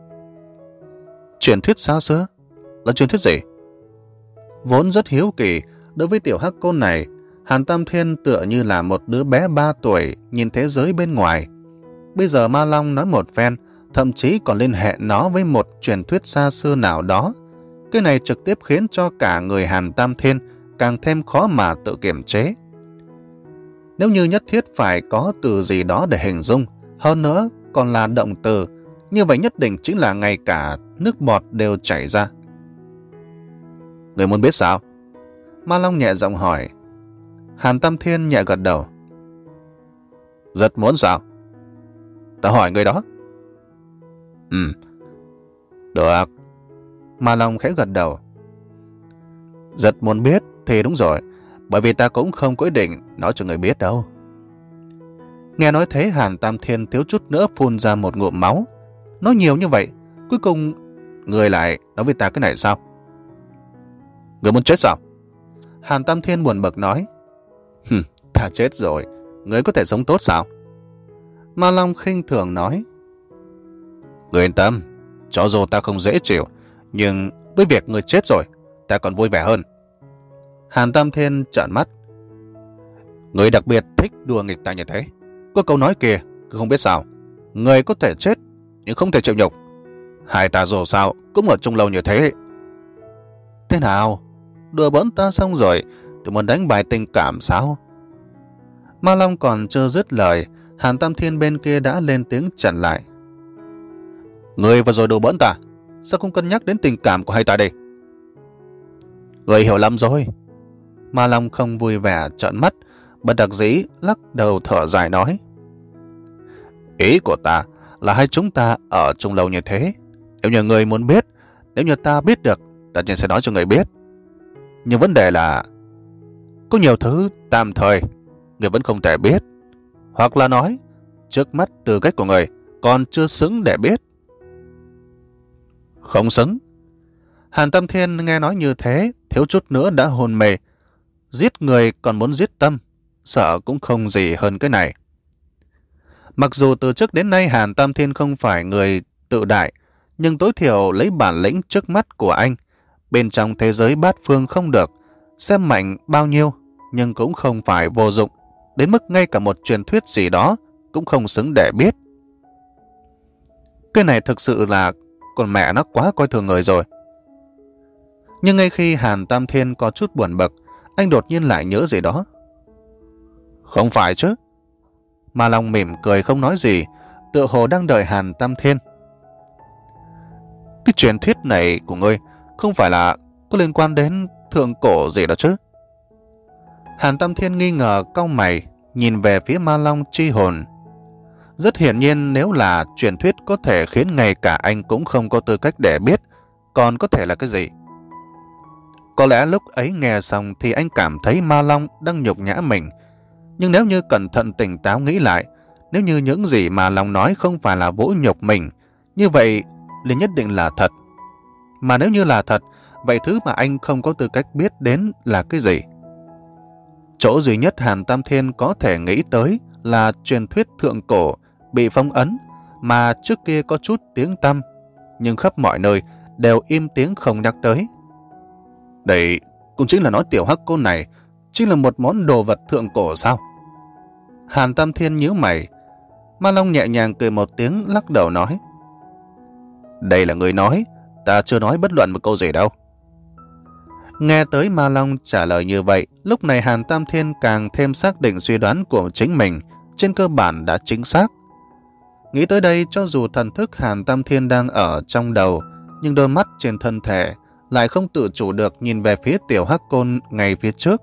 Truyền thuyết xa xưa? Là truyền thuyết gì? Vốn rất hiếu kỳ đối với tiểu hắc côn này, Hàn Tam Thiên tựa như là một đứa bé ba tuổi nhìn thế giới bên ngoài. Bây giờ Ma Long nói một phen, thậm chí còn liên hệ nó với một truyền thuyết xa xưa nào đó. Cái này trực tiếp khiến cho cả người Hàn Tam Thiên càng thêm khó mà tự kiềm chế. Nếu như nhất thiết phải có từ gì đó để hình dung, hơn nữa còn là động từ, như vậy nhất định chính là ngay cả nước bọt đều chảy ra. Người muốn biết sao? Ma Long nhẹ giọng hỏi. Hàn Tam Thiên nhẹ gật đầu. Rất muốn sao? Ta hỏi người đó. Ừ. Được. Ma Long khẽ gật đầu. Rất muốn biết thì đúng rồi, bởi vì ta cũng không có ý định nói cho người biết đâu. Nghe nói thế, Hàn Tam Thiên thiếu chút nữa phun ra một ngụm máu. Nói nhiều như vậy, cuối cùng người lại nói với ta cái này sao? Người muốn chết sao? Hàn Tam Thiên buồn bực nói. Hừm, ta chết rồi, người có thể sống tốt sao? Ma Long khinh thường nói. Người yên tâm, cho dù ta không dễ chịu, nhưng với việc người chết rồi, ta còn vui vẻ hơn. Hàn Tam Thiên trợn mắt. Người đặc biệt thích đùa nghịch ta như thế. Có câu nói kia, cứ không biết sao. Người có thể chết, nhưng không thể chịu nhục. Hai ta dù sao cũng ở chung lâu như thế. Thế nào? Đùa bỡn ta xong rồi, tôi muốn đánh bài tình cảm sao? Ma Long còn chưa dứt lời, Hàn Tam Thiên bên kia đã lên tiếng chặn lại. Người vừa rồi đùa bỡn ta, sao không cân nhắc đến tình cảm của hai ta đây? Người hiểu lầm rồi. Ma Long không vui vẻ trợn mắt, bất đắc dĩ lắc đầu thở dài nói. Ý của ta là hai chúng ta ở chung lâu như thế. Nếu như người muốn biết, nếu như ta biết được, ta nhiên sẽ nói cho người biết. Nhưng vấn đề là có nhiều thứ tạm thời người vẫn không thể biết. Hoặc là nói, trước mắt tư cách của người còn chưa xứng để biết. Không xứng? Hàn Tam Thiên nghe nói như thế, thiếu chút nữa đã hôn mê. Giết người còn muốn giết tâm, sợ cũng không gì hơn cái này. Mặc dù từ trước đến nay Hàn Tam Thiên không phải người tự đại, nhưng tối thiểu lấy bản lĩnh trước mắt của anh, bên trong thế giới bát phương không được, xem mạnh bao nhiêu, nhưng cũng không phải vô dụng, đến mức ngay cả một truyền thuyết gì đó cũng không xứng để biết. Cái này thực sự là con mẹ nó quá coi thường người rồi. Nhưng ngay khi Hàn Tam Thiên có chút buồn bực, anh đột nhiên lại nhớ gì đó. Không phải chứ? Ma Long mỉm cười không nói gì, tựa hồ đang đợi Hàn Tam Thiên. Cái truyền thuyết này của ngươi không phải là có liên quan đến thượng cổ gì đó chứ? Hàn Tam Thiên nghi ngờ cau mày, nhìn về phía Ma Long chi hồn. Rất hiển nhiên nếu là truyền thuyết có thể khiến ngay cả anh cũng không có tư cách để biết, còn có thể là cái gì? Có lẽ lúc ấy nghe xong thì anh cảm thấy Ma Long đang nhục nhã mình. Nhưng nếu như cẩn thận tỉnh táo nghĩ lại, nếu như những gì mà Long nói không phải là vũ nhục mình, như vậy liền nhất định là thật. Mà nếu như là thật, vậy thứ mà anh không có tư cách biết đến là cái gì? Chỗ duy nhất Hàn Tam Thiên có thể nghĩ tới là truyền thuyết thượng cổ bị phong ấn, mà trước kia có chút tiếng tăm, nhưng khắp mọi nơi đều im tiếng không nhắc tới. Đây cũng chính là nói tiểu hắc côn này chính là một món đồ vật thượng cổ sao? Hàn Tam Thiên nhíu mày. Ma Long nhẹ nhàng cười một tiếng lắc đầu nói. Đây là người nói, ta chưa nói bất luận một câu gì đâu. Nghe tới Ma Long trả lời như vậy, lúc này Hàn Tam Thiên càng thêm xác định suy đoán của chính mình trên cơ bản đã chính xác. Nghĩ tới đây, cho dù thần thức Hàn Tam Thiên đang ở trong đầu, nhưng đôi mắt trên thân thể lại không tự chủ được nhìn về phía Tiểu Hắc Côn ngay phía trước.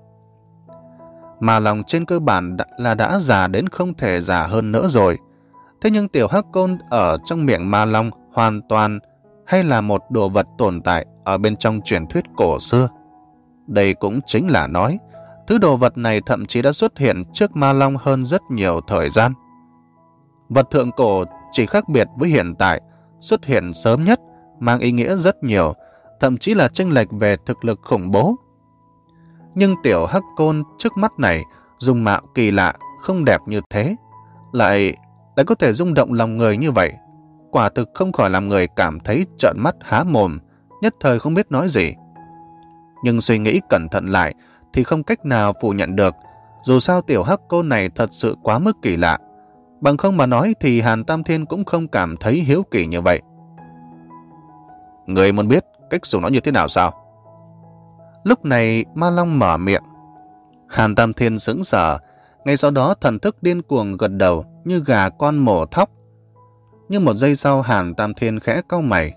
Mà lòng trên cơ bản đã, là đã già đến không thể già hơn nữa rồi. Thế nhưng Tiểu Hắc Côn ở trong miệng Ma Long hoàn toàn hay là một đồ vật tồn tại ở bên trong truyền thuyết cổ xưa. Đây cũng chính là nói, thứ đồ vật này thậm chí đã xuất hiện trước Ma Long hơn rất nhiều thời gian. Vật thượng cổ chỉ khác biệt với hiện tại, xuất hiện sớm nhất, mang ý nghĩa rất nhiều, thậm chí là chênh lệch về thực lực khủng bố. Nhưng Tiểu Hắc Côn trước mắt này, dung mạo kỳ lạ, không đẹp như thế, lại lại có thể rung động lòng người như vậy. Quả thực không khỏi làm người cảm thấy trợn mắt há mồm, nhất thời không biết nói gì. Nhưng suy nghĩ cẩn thận lại thì không cách nào phủ nhận được, dù sao Tiểu Hắc Côn này thật sự quá mức kỳ lạ. Bằng không mà nói thì Hàn Tam Thiên cũng không cảm thấy hiếu kỳ như vậy. Người muốn biết cách dùng nó như thế nào sao? Lúc này Ma Long mở miệng. Hàn Tam Thiên sững sờ, ngay sau đó thần thức điên cuồng gật đầu như gà con mổ thóc. Nhưng một giây sau Hàn Tam Thiên khẽ cau mày.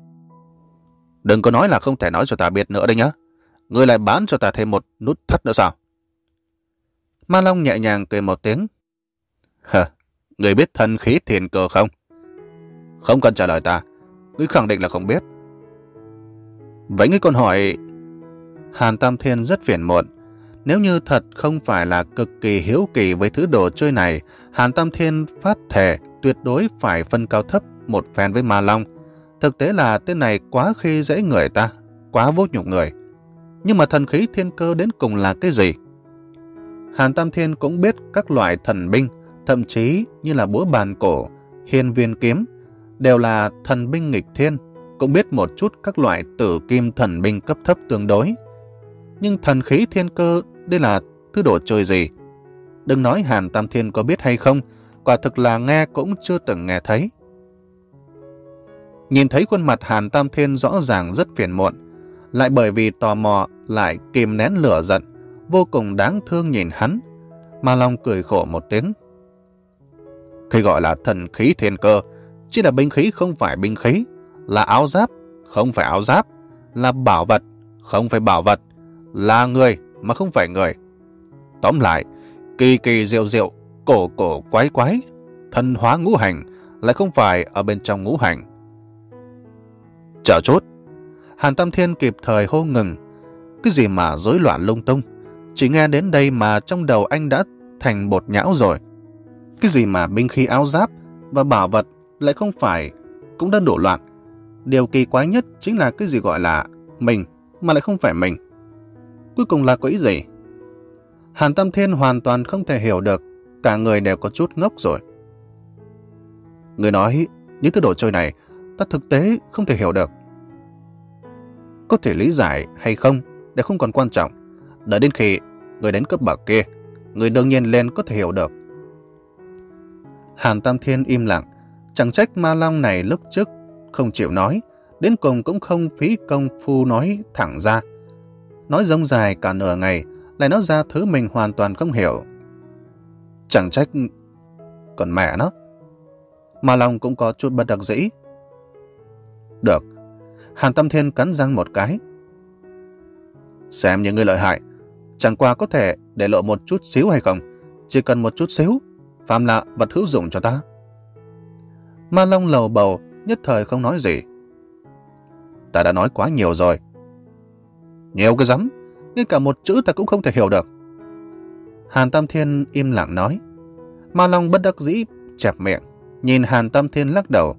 Đừng có nói là không thể nói cho ta biết nữa đây nhá. Ngươi lại bán cho ta thêm một nút thắt nữa sao? Ma Long nhẹ nhàng cười một tiếng. Hờ, ngươi biết thần khí thiên cơ không? Không cần trả lời ta, ngươi khẳng định là không biết. Vậy ngươi còn hỏi... Hàn Tam Thiên rất phiền muộn. Nếu như thật không phải là cực kỳ hiếu kỳ với thứ đồ chơi này, Hàn Tam Thiên phát thề tuyệt đối phải phân cao thấp một phen với Ma Long. Thực tế là tên này quá khi dễ người ta, quá vô nhục người. Nhưng mà thần khí thiên cơ đến cùng là cái gì? Hàn Tam Thiên cũng biết các loại thần binh, thậm chí như là búa bàn cổ, hiên viên kiếm, đều là thần binh nghịch thiên, cũng biết một chút các loại tử kim thần binh cấp thấp tương đối. Nhưng thần khí thiên cơ, đây là thứ đồ chơi gì? Đừng nói Hàn Tam Thiên có biết hay không, quả thực là nghe cũng chưa từng nghe thấy. Nhìn thấy khuôn mặt Hàn Tam Thiên rõ ràng rất phiền muộn, lại bởi vì tò mò lại kìm nén lửa giận, vô cùng đáng thương nhìn hắn. Ma Long cười khổ một tiếng. Khi gọi là thần khí thiên cơ, chỉ là binh khí không phải binh khí, là áo giáp không phải áo giáp, là bảo vật không phải bảo vật, là người mà không phải người. Tóm lại, kỳ kỳ diệu diệu, cổ cổ quái quái, thần hóa ngũ hành lại không phải ở bên trong ngũ hành. Chờ chút, Hàn Tam Thiên kịp thời hô ngừng. Cái gì mà rối loạn lung tung? Chỉ nghe đến đây mà trong đầu anh đã thành bột nhão rồi. Cái gì mà binh khí áo giáp và bảo vật lại không phải, cũng đã đổ loạn. Điều kỳ quái nhất chính là cái gì gọi là mình mà lại không phải mình. Cuối cùng là có ý gì? Hàn Tam Thiên hoàn toàn không thể hiểu được, cả người đều có chút ngốc rồi. Người nói những thứ đồ chơi này ta thực tế không thể hiểu được. Có thể lý giải hay không đều không còn quan trọng. Đợi đến khi người đến cấp bậc kia, người đương nhiên lên có thể hiểu được. Hàn Tam Thiên im lặng. Chẳng trách Ma Long này lúc trước không chịu nói, đến cùng cũng không phí công phu nói thẳng ra. Nói rông dài cả nửa ngày, lại nói ra thứ mình hoàn toàn không hiểu. Chẳng trách... Còn mẹ nó. Ma Long cũng có chút bất đắc dĩ. Được. Hàn Tam Thiên cắn răng một cái. Xem những người lợi hại, chẳng qua có thể để lộ một chút xíu hay không? Chỉ cần một chút xíu, phàm là vật hữu dụng cho ta. Ma Long lầu bầu, nhất thời không nói gì. Ta đã nói quá nhiều rồi. Nhiều cái rắm, ngay cả một chữ ta cũng không thể hiểu được. Hàn Tam Thiên im lặng nói. Ma Long bất đắc dĩ chẹp miệng, nhìn Hàn Tam Thiên lắc đầu.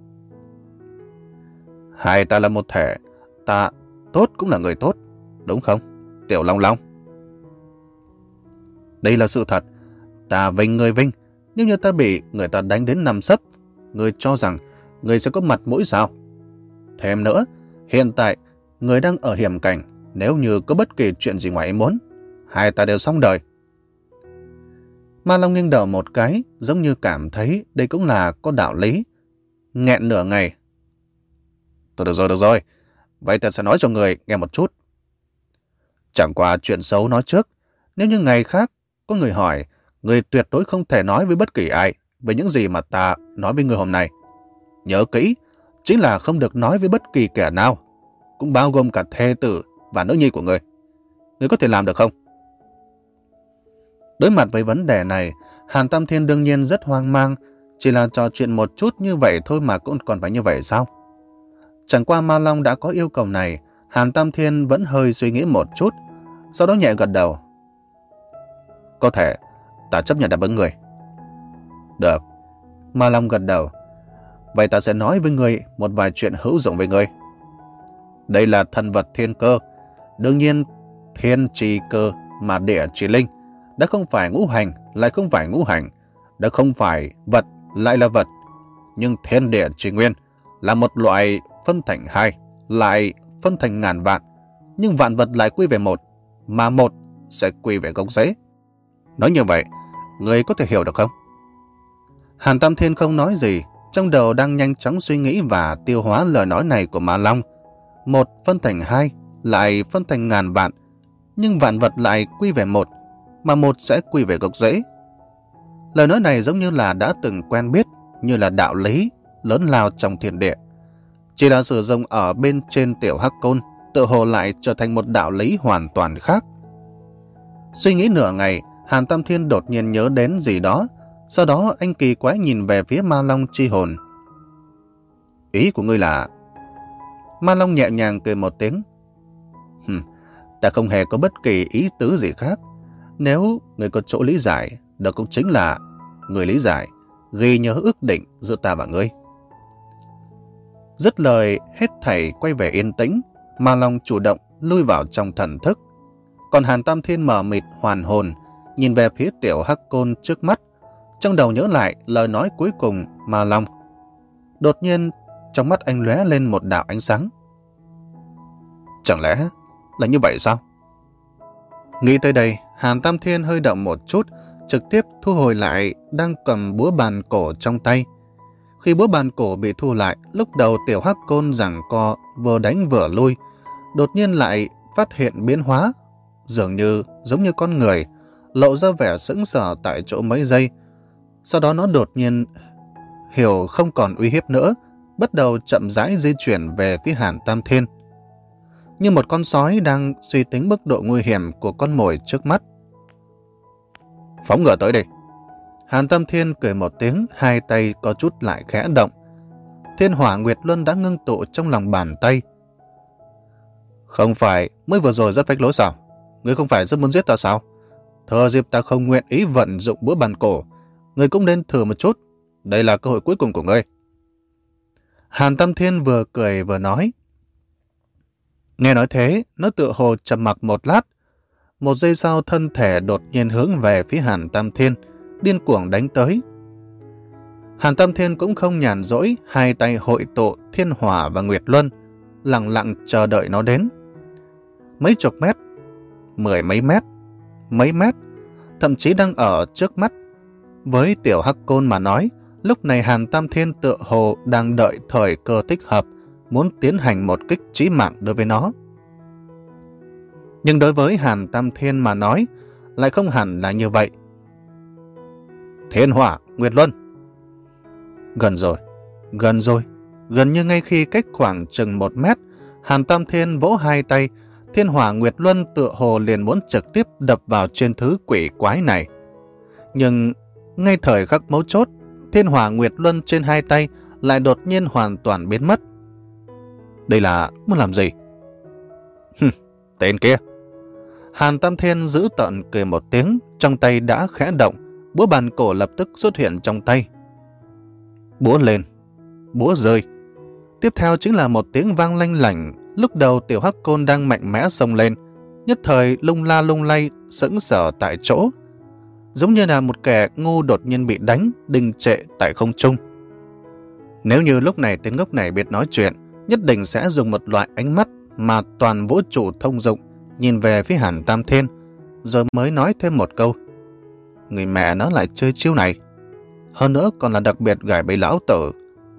Hai ta là một thể, ta tốt cũng là người tốt, đúng không, Tiểu Long Long? Đây là sự thật, ta vinh người vinh, nhưng như ta bị người ta đánh đến nằm sấp, người cho rằng người sẽ có mặt mũi sao? Thêm nữa, hiện tại người đang ở hiểm cảnh, nếu như có bất kỳ chuyện gì ngoài ý muốn, hai ta đều xong đời. Ma Long nghiêng đầu một cái, giống như cảm thấy đây cũng là có đạo lý. Nghẹn nửa ngày. Thôi được rồi, được rồi. Vậy ta sẽ nói cho người nghe một chút. Chẳng qua chuyện xấu nói trước. Nếu như ngày khác có người hỏi, người tuyệt đối không thể nói với bất kỳ ai. về những gì mà ta nói với ngươi hôm nay. Nhớ kỹ, chính là không được nói với bất kỳ kẻ nào, cũng bao gồm cả thê tử và nữ nhi của ngươi. Ngươi có thể làm được không? Đối mặt với vấn đề này, Hàn Tam Thiên đương nhiên rất hoang mang. Chỉ là trò chuyện một chút như vậy thôi mà cũng còn phải như vậy sao? Chẳng qua Ma Long đã có yêu cầu này, Hàn Tam Thiên vẫn hơi suy nghĩ một chút, sau đó nhẹ gật đầu. Có thể, ta chấp nhận đáp ứng người. Được. Ma Long gật đầu. Vậy ta sẽ nói với người một vài chuyện hữu dụng với người. Đây là thần vật thiên cơ. Đương nhiên, thiên trì cơ mà địa trì linh. Đã không phải ngũ hành, lại không phải ngũ hành. Đã không phải vật, lại là vật. Nhưng thiên địa trì nguyên là một loại phân thành hai, lại phân thành ngàn vạn. Nhưng vạn vật lại quy về một, mà một sẽ quy về gốc rễ. Nói như vậy, người có thể hiểu được không? Hàn Tam Thiên không nói gì, trong đầu đang nhanh chóng suy nghĩ và tiêu hóa lời nói này của Ma Long. Một phân thành hai, lại phân thành ngàn vạn, nhưng vạn vật lại quy về một, mà một sẽ quy về gốc rễ. Lời nói này giống như là đã từng quen biết, như là đạo lý lớn lao trong thiên địa. Chỉ là sử dụng ở bên trên tiểu hắc côn, tự hồ lại trở thành một đạo lý hoàn toàn khác. Suy nghĩ nửa ngày, Hàn Tam Thiên đột nhiên nhớ đến gì đó, sau đó anh kỳ quái nhìn về phía Ma Long chi hồn. Ý của ngươi là... Ma Long nhẹ nhàng cười một tiếng. Hừm, ta không hề có bất kỳ ý tứ gì khác. Nếu người có chỗ lý giải, đó cũng chính là người lý giải, ghi nhớ ước định giữa ta và ngươi. Dứt lời, hết thảy quay về yên tĩnh, Ma Long chủ động lui vào trong thần thức. Còn Hàn Tam Thiên mờ mịt hoàn hồn, nhìn về phía tiểu hắc côn trước mắt, trong đầu nhớ lại lời nói cuối cùng Ma Long. Đột nhiên, trong mắt anh lóe lên một đạo ánh sáng. Chẳng lẽ là như vậy sao? Nghĩ tới đây, Hàn Tam Thiên hơi động một chút, trực tiếp thu hồi lại đang cầm búa bàn cổ trong tay. Khi búa bàn cổ bị thu lại, lúc đầu tiểu hắc côn giằng co vừa đánh vừa lui, đột nhiên lại phát hiện biến hóa, dường như giống như con người, lộ ra vẻ sững sờ tại chỗ mấy giây. Sau đó nó đột nhiên hiểu không còn uy hiếp nữa, bắt đầu chậm rãi di chuyển về phía Hàn Tam Thiên, như một con sói đang suy tính mức độ nguy hiểm của con mồi trước mắt. Phóng ngựa tới đây. Hàn Tam Thiên cười một tiếng, hai tay có chút lại khẽ động. Thiên hỏa Nguyệt Luân đã ngưng tụ trong lòng bàn tay. Không phải mới vừa rồi rất phách lối sao? Ngươi không phải rất muốn giết ta sao? Thừa dịp ta không nguyện ý vận dụng búa bàn cổ, ngươi cũng nên thử một chút. Đây là cơ hội cuối cùng của ngươi. Hàn Tam Thiên vừa cười vừa nói. Nghe nói thế, nó tựa hồ trầm mặc một lát. Một giây sau, thân thể đột nhiên hướng về phía Hàn Tam Thiên, điên cuồng đánh tới. Hàn Tam Thiên cũng không nhàn rỗi, hai tay hội tụ Thiên Hỏa và Nguyệt Luân, lặng lặng chờ đợi nó đến. Mấy chục mét, mười mấy mét, mấy mét, thậm chí đang ở trước mắt. Với tiểu hắc côn mà nói, lúc này Hàn Tam Thiên tựa hồ đang đợi thời cơ thích hợp, muốn tiến hành một kích chí mạng đối với nó. Nhưng đối với Hàn Tam Thiên mà nói, lại không hẳn là như vậy. Thiên Hỏa, Nguyệt Luân. Gần rồi, gần rồi, gần như ngay khi cách khoảng chừng một mét, Hàn Tam Thiên vỗ hai tay, Thiên Hỏa Nguyệt Luân tựa hồ liền muốn trực tiếp đập vào trên thứ quỷ quái này. Nhưng ngay thời khắc mấu chốt, Thiên Hỏa Nguyệt Luân trên hai tay lại đột nhiên hoàn toàn biến mất. Đây là muốn làm gì? Hừm, tên kia. Hàn Tam Thiên giữ tợn cười một tiếng, trong tay đã khẽ động, búa bàn cổ lập tức xuất hiện trong tay. Búa lên, búa rơi. Tiếp theo chính là một tiếng vang lanh lảnh. Lúc đầu tiểu hắc côn đang mạnh mẽ xông lên, nhất thời lung la lung lay, sững sờ tại chỗ, giống như là một kẻ ngu đột nhiên bị đánh, đình trệ tại không trung. Nếu như lúc này tên ngốc này biết nói chuyện, nhất định sẽ dùng một loại ánh mắt mà toàn vũ trụ thông dụng, nhìn về phía Hàn Tam Thiên, rồi mới nói thêm một câu. Người mẹ nó lại chơi chiêu này. Hơn nữa còn là đặc biệt gài bẫy lão tử.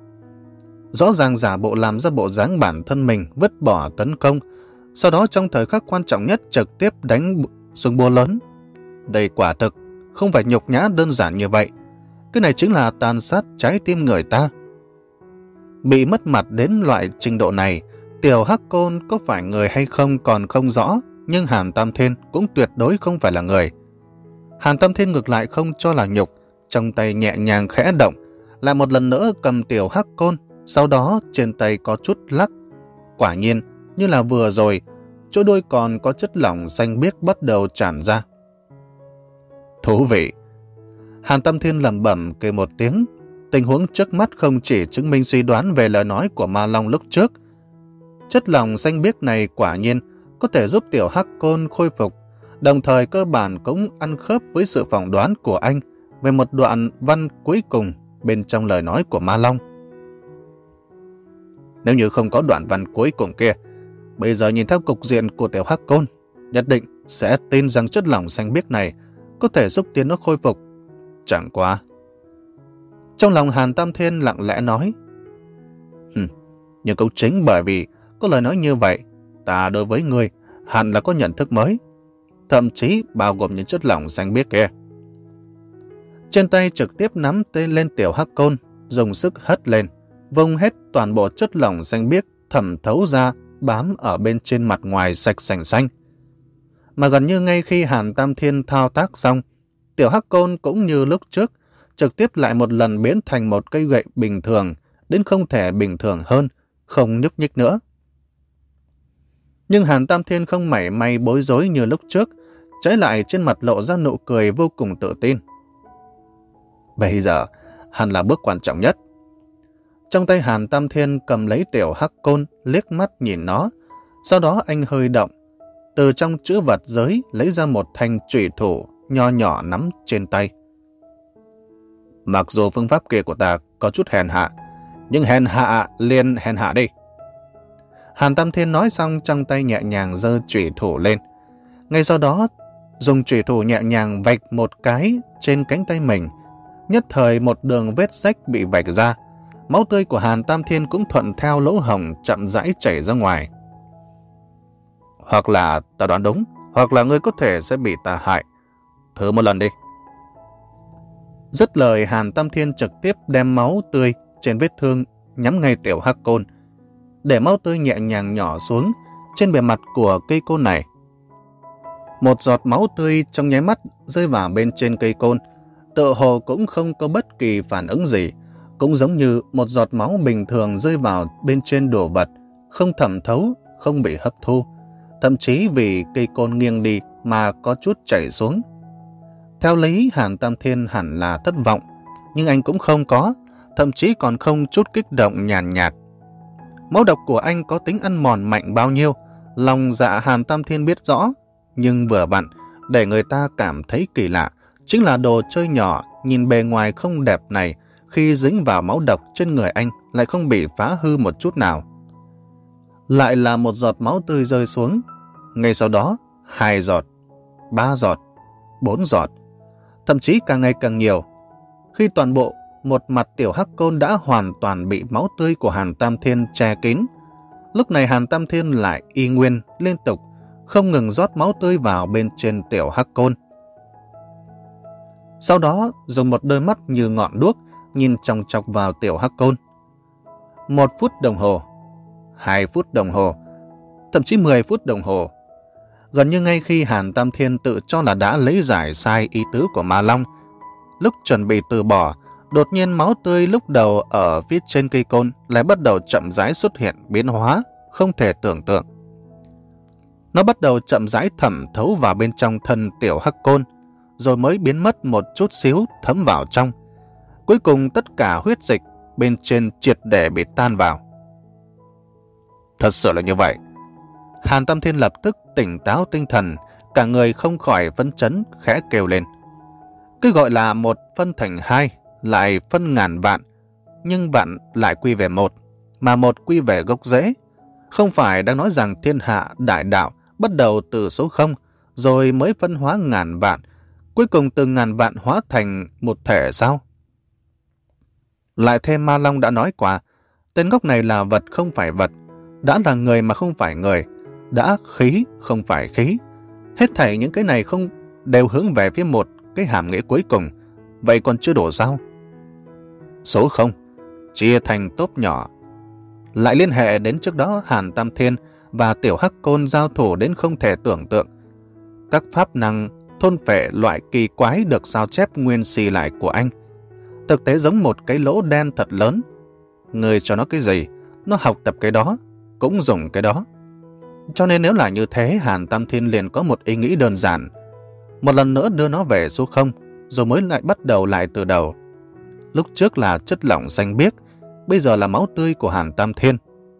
Rõ ràng giả bộ làm ra bộ dáng bản thân mình vứt bỏ tấn công, sau đó trong thời khắc quan trọng nhất trực tiếp đánh xuống búa lớn. Đây quả thực không phải nhục nhã đơn giản như vậy. Cái này chính là tàn sát trái tim người ta. Bị mất mặt đến loại trình độ này, Tiểu Hắc Côn có phải người hay không còn không rõ, nhưng Hàn Tam Thiên cũng tuyệt đối không phải là người. Hàn Tam Thiên ngược lại không cho là nhục, trong tay nhẹ nhàng khẽ động, lại một lần nữa cầm Tiểu Hắc Côn, sau đó trên tay có chút lắc. Quả nhiên, như là vừa rồi, chỗ đuôi còn có chất lỏng xanh biếc bắt đầu tràn ra. Thú vị! Hàn Tam Thiên lẩm bẩm kêu một tiếng. Tình huống trước mắt không chỉ chứng minh suy đoán về lời nói của Ma Long lúc trước. Chất lỏng xanh biếc này quả nhiên có thể giúp Tiểu Hắc Côn khôi phục, đồng thời cơ bản cũng ăn khớp với sự phỏng đoán của anh về một đoạn văn cuối cùng bên trong lời nói của Ma Long. Nếu như không có đoạn văn cuối cùng kia, bây giờ nhìn theo cục diện của Tiểu Hắc Côn, nhất định sẽ tin rằng chất lỏng xanh biếc này có thể giúp tiến nó khôi phục. Chẳng qua. Trong lòng Hàn Tam Thiên lặng lẽ nói, Hừm, nhưng cũng chính bởi vì có lời nói như vậy, ta đối với ngươi hẳn là có nhận thức mới, thậm chí bao gồm những chất lỏng xanh biếc kia. Trên tay trực tiếp nắm tên lên Tiểu Hắc Côn, dùng sức hất lên, vung hết toàn bộ chất lỏng xanh biếc thẩm thấu ra, bám ở bên trên mặt ngoài sạch sành xanh. Mà gần như ngay khi Hàn Tam Thiên thao tác xong, Tiểu Hắc Côn cũng như lúc trước, trực tiếp lại một lần biến thành một cây gậy bình thường, đến không thể bình thường hơn, không nhúc nhích nữa. Nhưng Hàn Tam Thiên không mảy may bối rối như lúc trước, trái lại trên mặt lộ ra nụ cười vô cùng tự tin. Bây giờ, hẳn là bước quan trọng nhất. Trong tay Hàn Tam Thiên cầm lấy Tiểu Hắc Côn, liếc mắt nhìn nó, sau đó anh hơi động, từ trong trữ vật giới lấy ra một thanh chủy thủ nho nhỏ nắm trên tay. Mặc dù phương pháp kia của ta có chút hèn hạ, nhưng hèn hạ liền hèn hạ đi. Hàn Tam Thiên nói xong, trong tay nhẹ nhàng giơ chủy thủ lên. Ngay sau đó, dùng chủy thủ nhẹ nhàng vạch một cái trên cánh tay mình. Nhất thời một đường vết rách bị vạch ra. Máu tươi của Hàn Tam Thiên cũng thuận theo lỗ hổng chậm rãi chảy ra ngoài. Hoặc là ta đoán đúng, hoặc là ngươi có thể sẽ bị ta hại. Thử một lần đi. Dứt lời, Hàn Tam Thiên trực tiếp đem máu tươi trên vết thương nhắm ngay Tiểu Hắc Côn, để máu tươi nhẹ nhàng nhỏ xuống trên bề mặt của cây côn này. Một giọt máu tươi trong nháy mắt rơi vào bên trên cây côn, tựa hồ cũng không có bất kỳ phản ứng gì, cũng giống như một giọt máu bình thường rơi vào bên trên đồ vật, không thẩm thấu, không bị hấp thu, thậm chí vì cây côn nghiêng đi mà có chút chảy xuống. Theo lý, Hàn Tam Thiên hẳn là thất vọng, nhưng anh cũng không có, thậm chí còn không chút kích động nhàn nhạt. Máu độc của anh có tính ăn mòn mạnh bao nhiêu, lòng dạ Hàn Tam Thiên biết rõ, nhưng vừa vặn, để người ta cảm thấy kỳ lạ, chính là đồ chơi nhỏ nhìn bề ngoài không đẹp này, khi dính vào máu độc trên người anh lại không bị phá hư một chút nào. Lại là một giọt máu tươi rơi xuống, ngay sau đó, hai giọt, ba giọt, bốn giọt, thậm chí càng ngày càng nhiều. Khi toàn bộ một mặt Tiểu Hắc Côn đã hoàn toàn bị máu tươi của Hàn Tam Thiên che kín, lúc này Hàn Tam Thiên lại y nguyên liên tục không ngừng rót máu tươi vào bên trên Tiểu Hắc Côn. Sau đó dùng một đôi mắt như ngọn đuốc nhìn chòng chọc vào Tiểu Hắc Côn. Một phút đồng hồ, hai phút đồng hồ, thậm chí mười phút đồng hồ. Gần như ngay khi Hàn Tam Thiên tự cho là đã lấy giải sai ý tứ của Ma Long, lúc chuẩn bị từ bỏ, đột nhiên máu tươi lúc đầu ở phía trên cây côn lại bắt đầu chậm rãi xuất hiện biến hóa, không thể tưởng tượng. Nó bắt đầu chậm rãi thẩm thấu vào bên trong thân Tiểu Hắc Côn, rồi mới biến mất một chút xíu thấm vào trong. Cuối cùng tất cả huyết dịch bên trên triệt để bị tan vào. Thật sự là như vậy. Hàn Tam Thiên lập tức tỉnh táo tinh thần, cả người không khỏi phấn chấn, khẽ kêu lên. Cứ gọi là một phân thành hai, lại phân ngàn vạn, nhưng vạn lại quy về một, mà một quy về gốc rễ. Không phải đang nói rằng thiên hạ đại đạo bắt đầu từ số không, rồi mới phân hóa ngàn vạn, cuối cùng từ ngàn vạn hóa thành một thể sao? Lại thêm Ma Long đã nói qua, tên ngốc này là vật không phải vật, đã là người mà không phải người, đã khí không phải khí. Hết thảy những cái này không đều hướng về phía một cái hàm nghĩa cuối cùng, vậy còn chưa đủ sao? Số không, chia thành tốp nhỏ. Lại liên hệ đến trước đó Hàn Tam Thiên và Tiểu Hắc Côn giao thủ đến không thể tưởng tượng. Các pháp năng thôn phệ loại kỳ quái được sao chép nguyên si lại của anh, thực tế giống một cái lỗ đen thật lớn. Người cho nó cái gì, nó học tập cái đó, cũng dùng cái đó. Cho nên nếu là như thế, Hàn Tam Thiên liền có một ý nghĩ đơn giản. Một lần nữa đưa nó về số không, rồi mới lại bắt đầu lại từ đầu. Lúc trước là chất lỏng xanh biếc, bây giờ là máu tươi của Hàn Tam Thiên.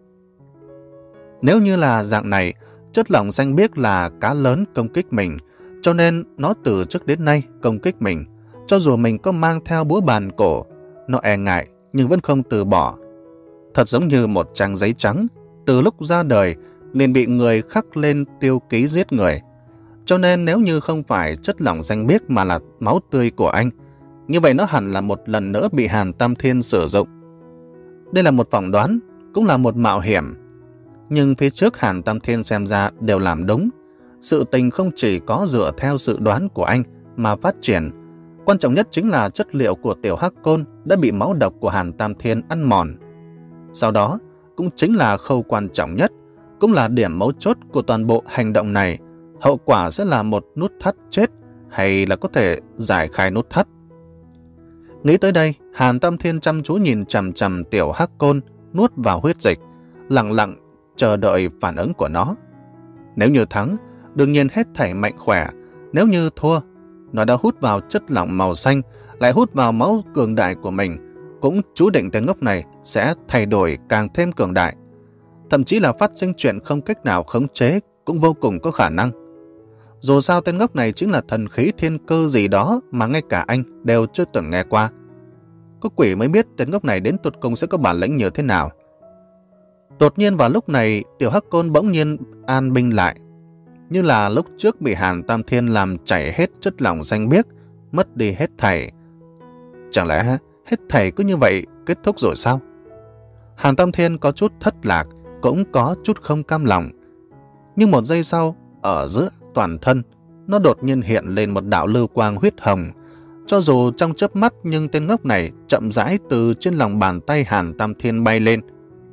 Nếu như là dạng này, chất lỏng xanh biếc là cá lớn công kích mình, cho nên nó từ trước đến nay công kích mình. Cho dù mình có mang theo búa bàn cổ, nó e ngại nhưng vẫn không từ bỏ. Thật giống như một trang giấy trắng, từ lúc ra đời liền bị người khắc lên tiêu ký giết người. Cho nên nếu như không phải chất lỏng xanh biếc mà là máu tươi của anh, như vậy nó hẳn là một lần nữa bị Hàn Tam Thiên sử dụng. Đây là một phỏng đoán, cũng là một mạo hiểm. Nhưng phía trước Hàn Tam Thiên xem ra đều làm đúng. Sự tình không chỉ có dựa theo dự đoán của anh mà phát triển. Quan trọng nhất chính là chất liệu của Tiểu Hắc Côn đã bị máu độc của Hàn Tam Thiên ăn mòn. Sau đó, cũng chính là khâu quan trọng nhất, cũng là điểm mấu chốt của toàn bộ hành động này. Hậu quả sẽ là một nút thắt chết, hay là có thể giải khai nút thắt. Nghĩ tới đây, Hàn Tam Thiên chăm chú nhìn chằm chằm Tiểu Hắc Côn nuốt vào huyết dịch, lặng lặng chờ đợi phản ứng của nó. Nếu như thắng, đương nhiên hết thảy mạnh khỏe. Nếu như thua, nó đã hút vào chất lỏng màu xanh, lại hút vào máu cường đại của mình, cũng chú định tên ngốc này sẽ thay đổi càng thêm cường đại. Thậm chí là phát sinh chuyện không cách nào khống chế cũng vô cùng có khả năng. Dù sao tên ngốc này chính là thần khí thiên cơ gì đó mà ngay cả anh đều chưa từng nghe qua. Có quỷ mới biết tên ngốc này đến tột cùng sẽ có bản lĩnh như thế nào. Đột nhiên vào lúc này, Tiểu Hắc Côn bỗng nhiên an binh lại. Như là lúc trước bị Hàn Tam Thiên làm chảy hết chất lỏng xanh biếc, mất đi hết thảy. Chẳng lẽ hết thảy cứ như vậy kết thúc rồi sao? Hàn Tam Thiên có chút thất lạc, cũng có chút không cam lòng. Nhưng một giây sau, ở giữa toàn thân, nó đột nhiên hiện lên một đạo lưu quang huyết hồng. Cho dù trong chớp mắt nhưng tên ngốc này chậm rãi từ trên lòng bàn tay Hàn Tam Thiên bay lên.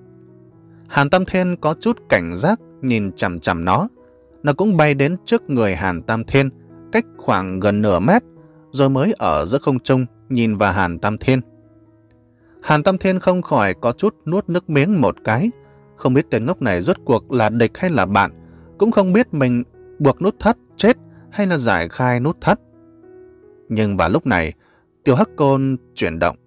Hàn Tam Thiên có chút cảnh giác nhìn chằm chằm nó. Nó cũng bay đến trước người Hàn Tam Thiên, cách khoảng gần nửa mét, rồi mới ở giữa không trung nhìn vào Hàn Tam Thiên. Hàn Tam Thiên không khỏi có chút nuốt nước miếng một cái, không biết tên ngốc này rốt cuộc là địch hay là bạn, cũng không biết mình buộc nút thắt chết hay là giải khai nút thắt. Nhưng vào lúc này, Tiểu Hắc Côn chuyển động.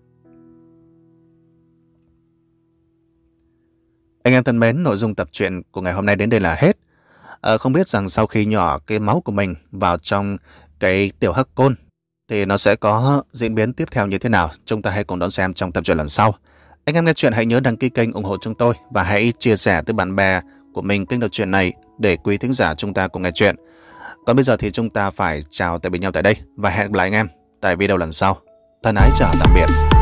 Anh em thân mến, nội dung tập truyện của ngày hôm nay đến đây là hết. À, không biết rằng sau khi nhỏ cái máu của mình vào trong cái Tiểu Hắc Côn thì nó sẽ có diễn biến tiếp theo như thế nào. Chúng ta hãy cùng đón xem trong tập truyện lần sau. Anh em nghe chuyện hãy nhớ đăng ký kênh ủng hộ chúng tôi và hãy chia sẻ tới bạn bè của mình kênh đọc truyện này để quý thính giả chúng ta cùng nghe chuyện. Còn bây giờ thì chúng ta phải chào tạm biệt nhau tại đây và hẹn gặp lại anh em tại video lần sau. Thân ái chào tạm biệt.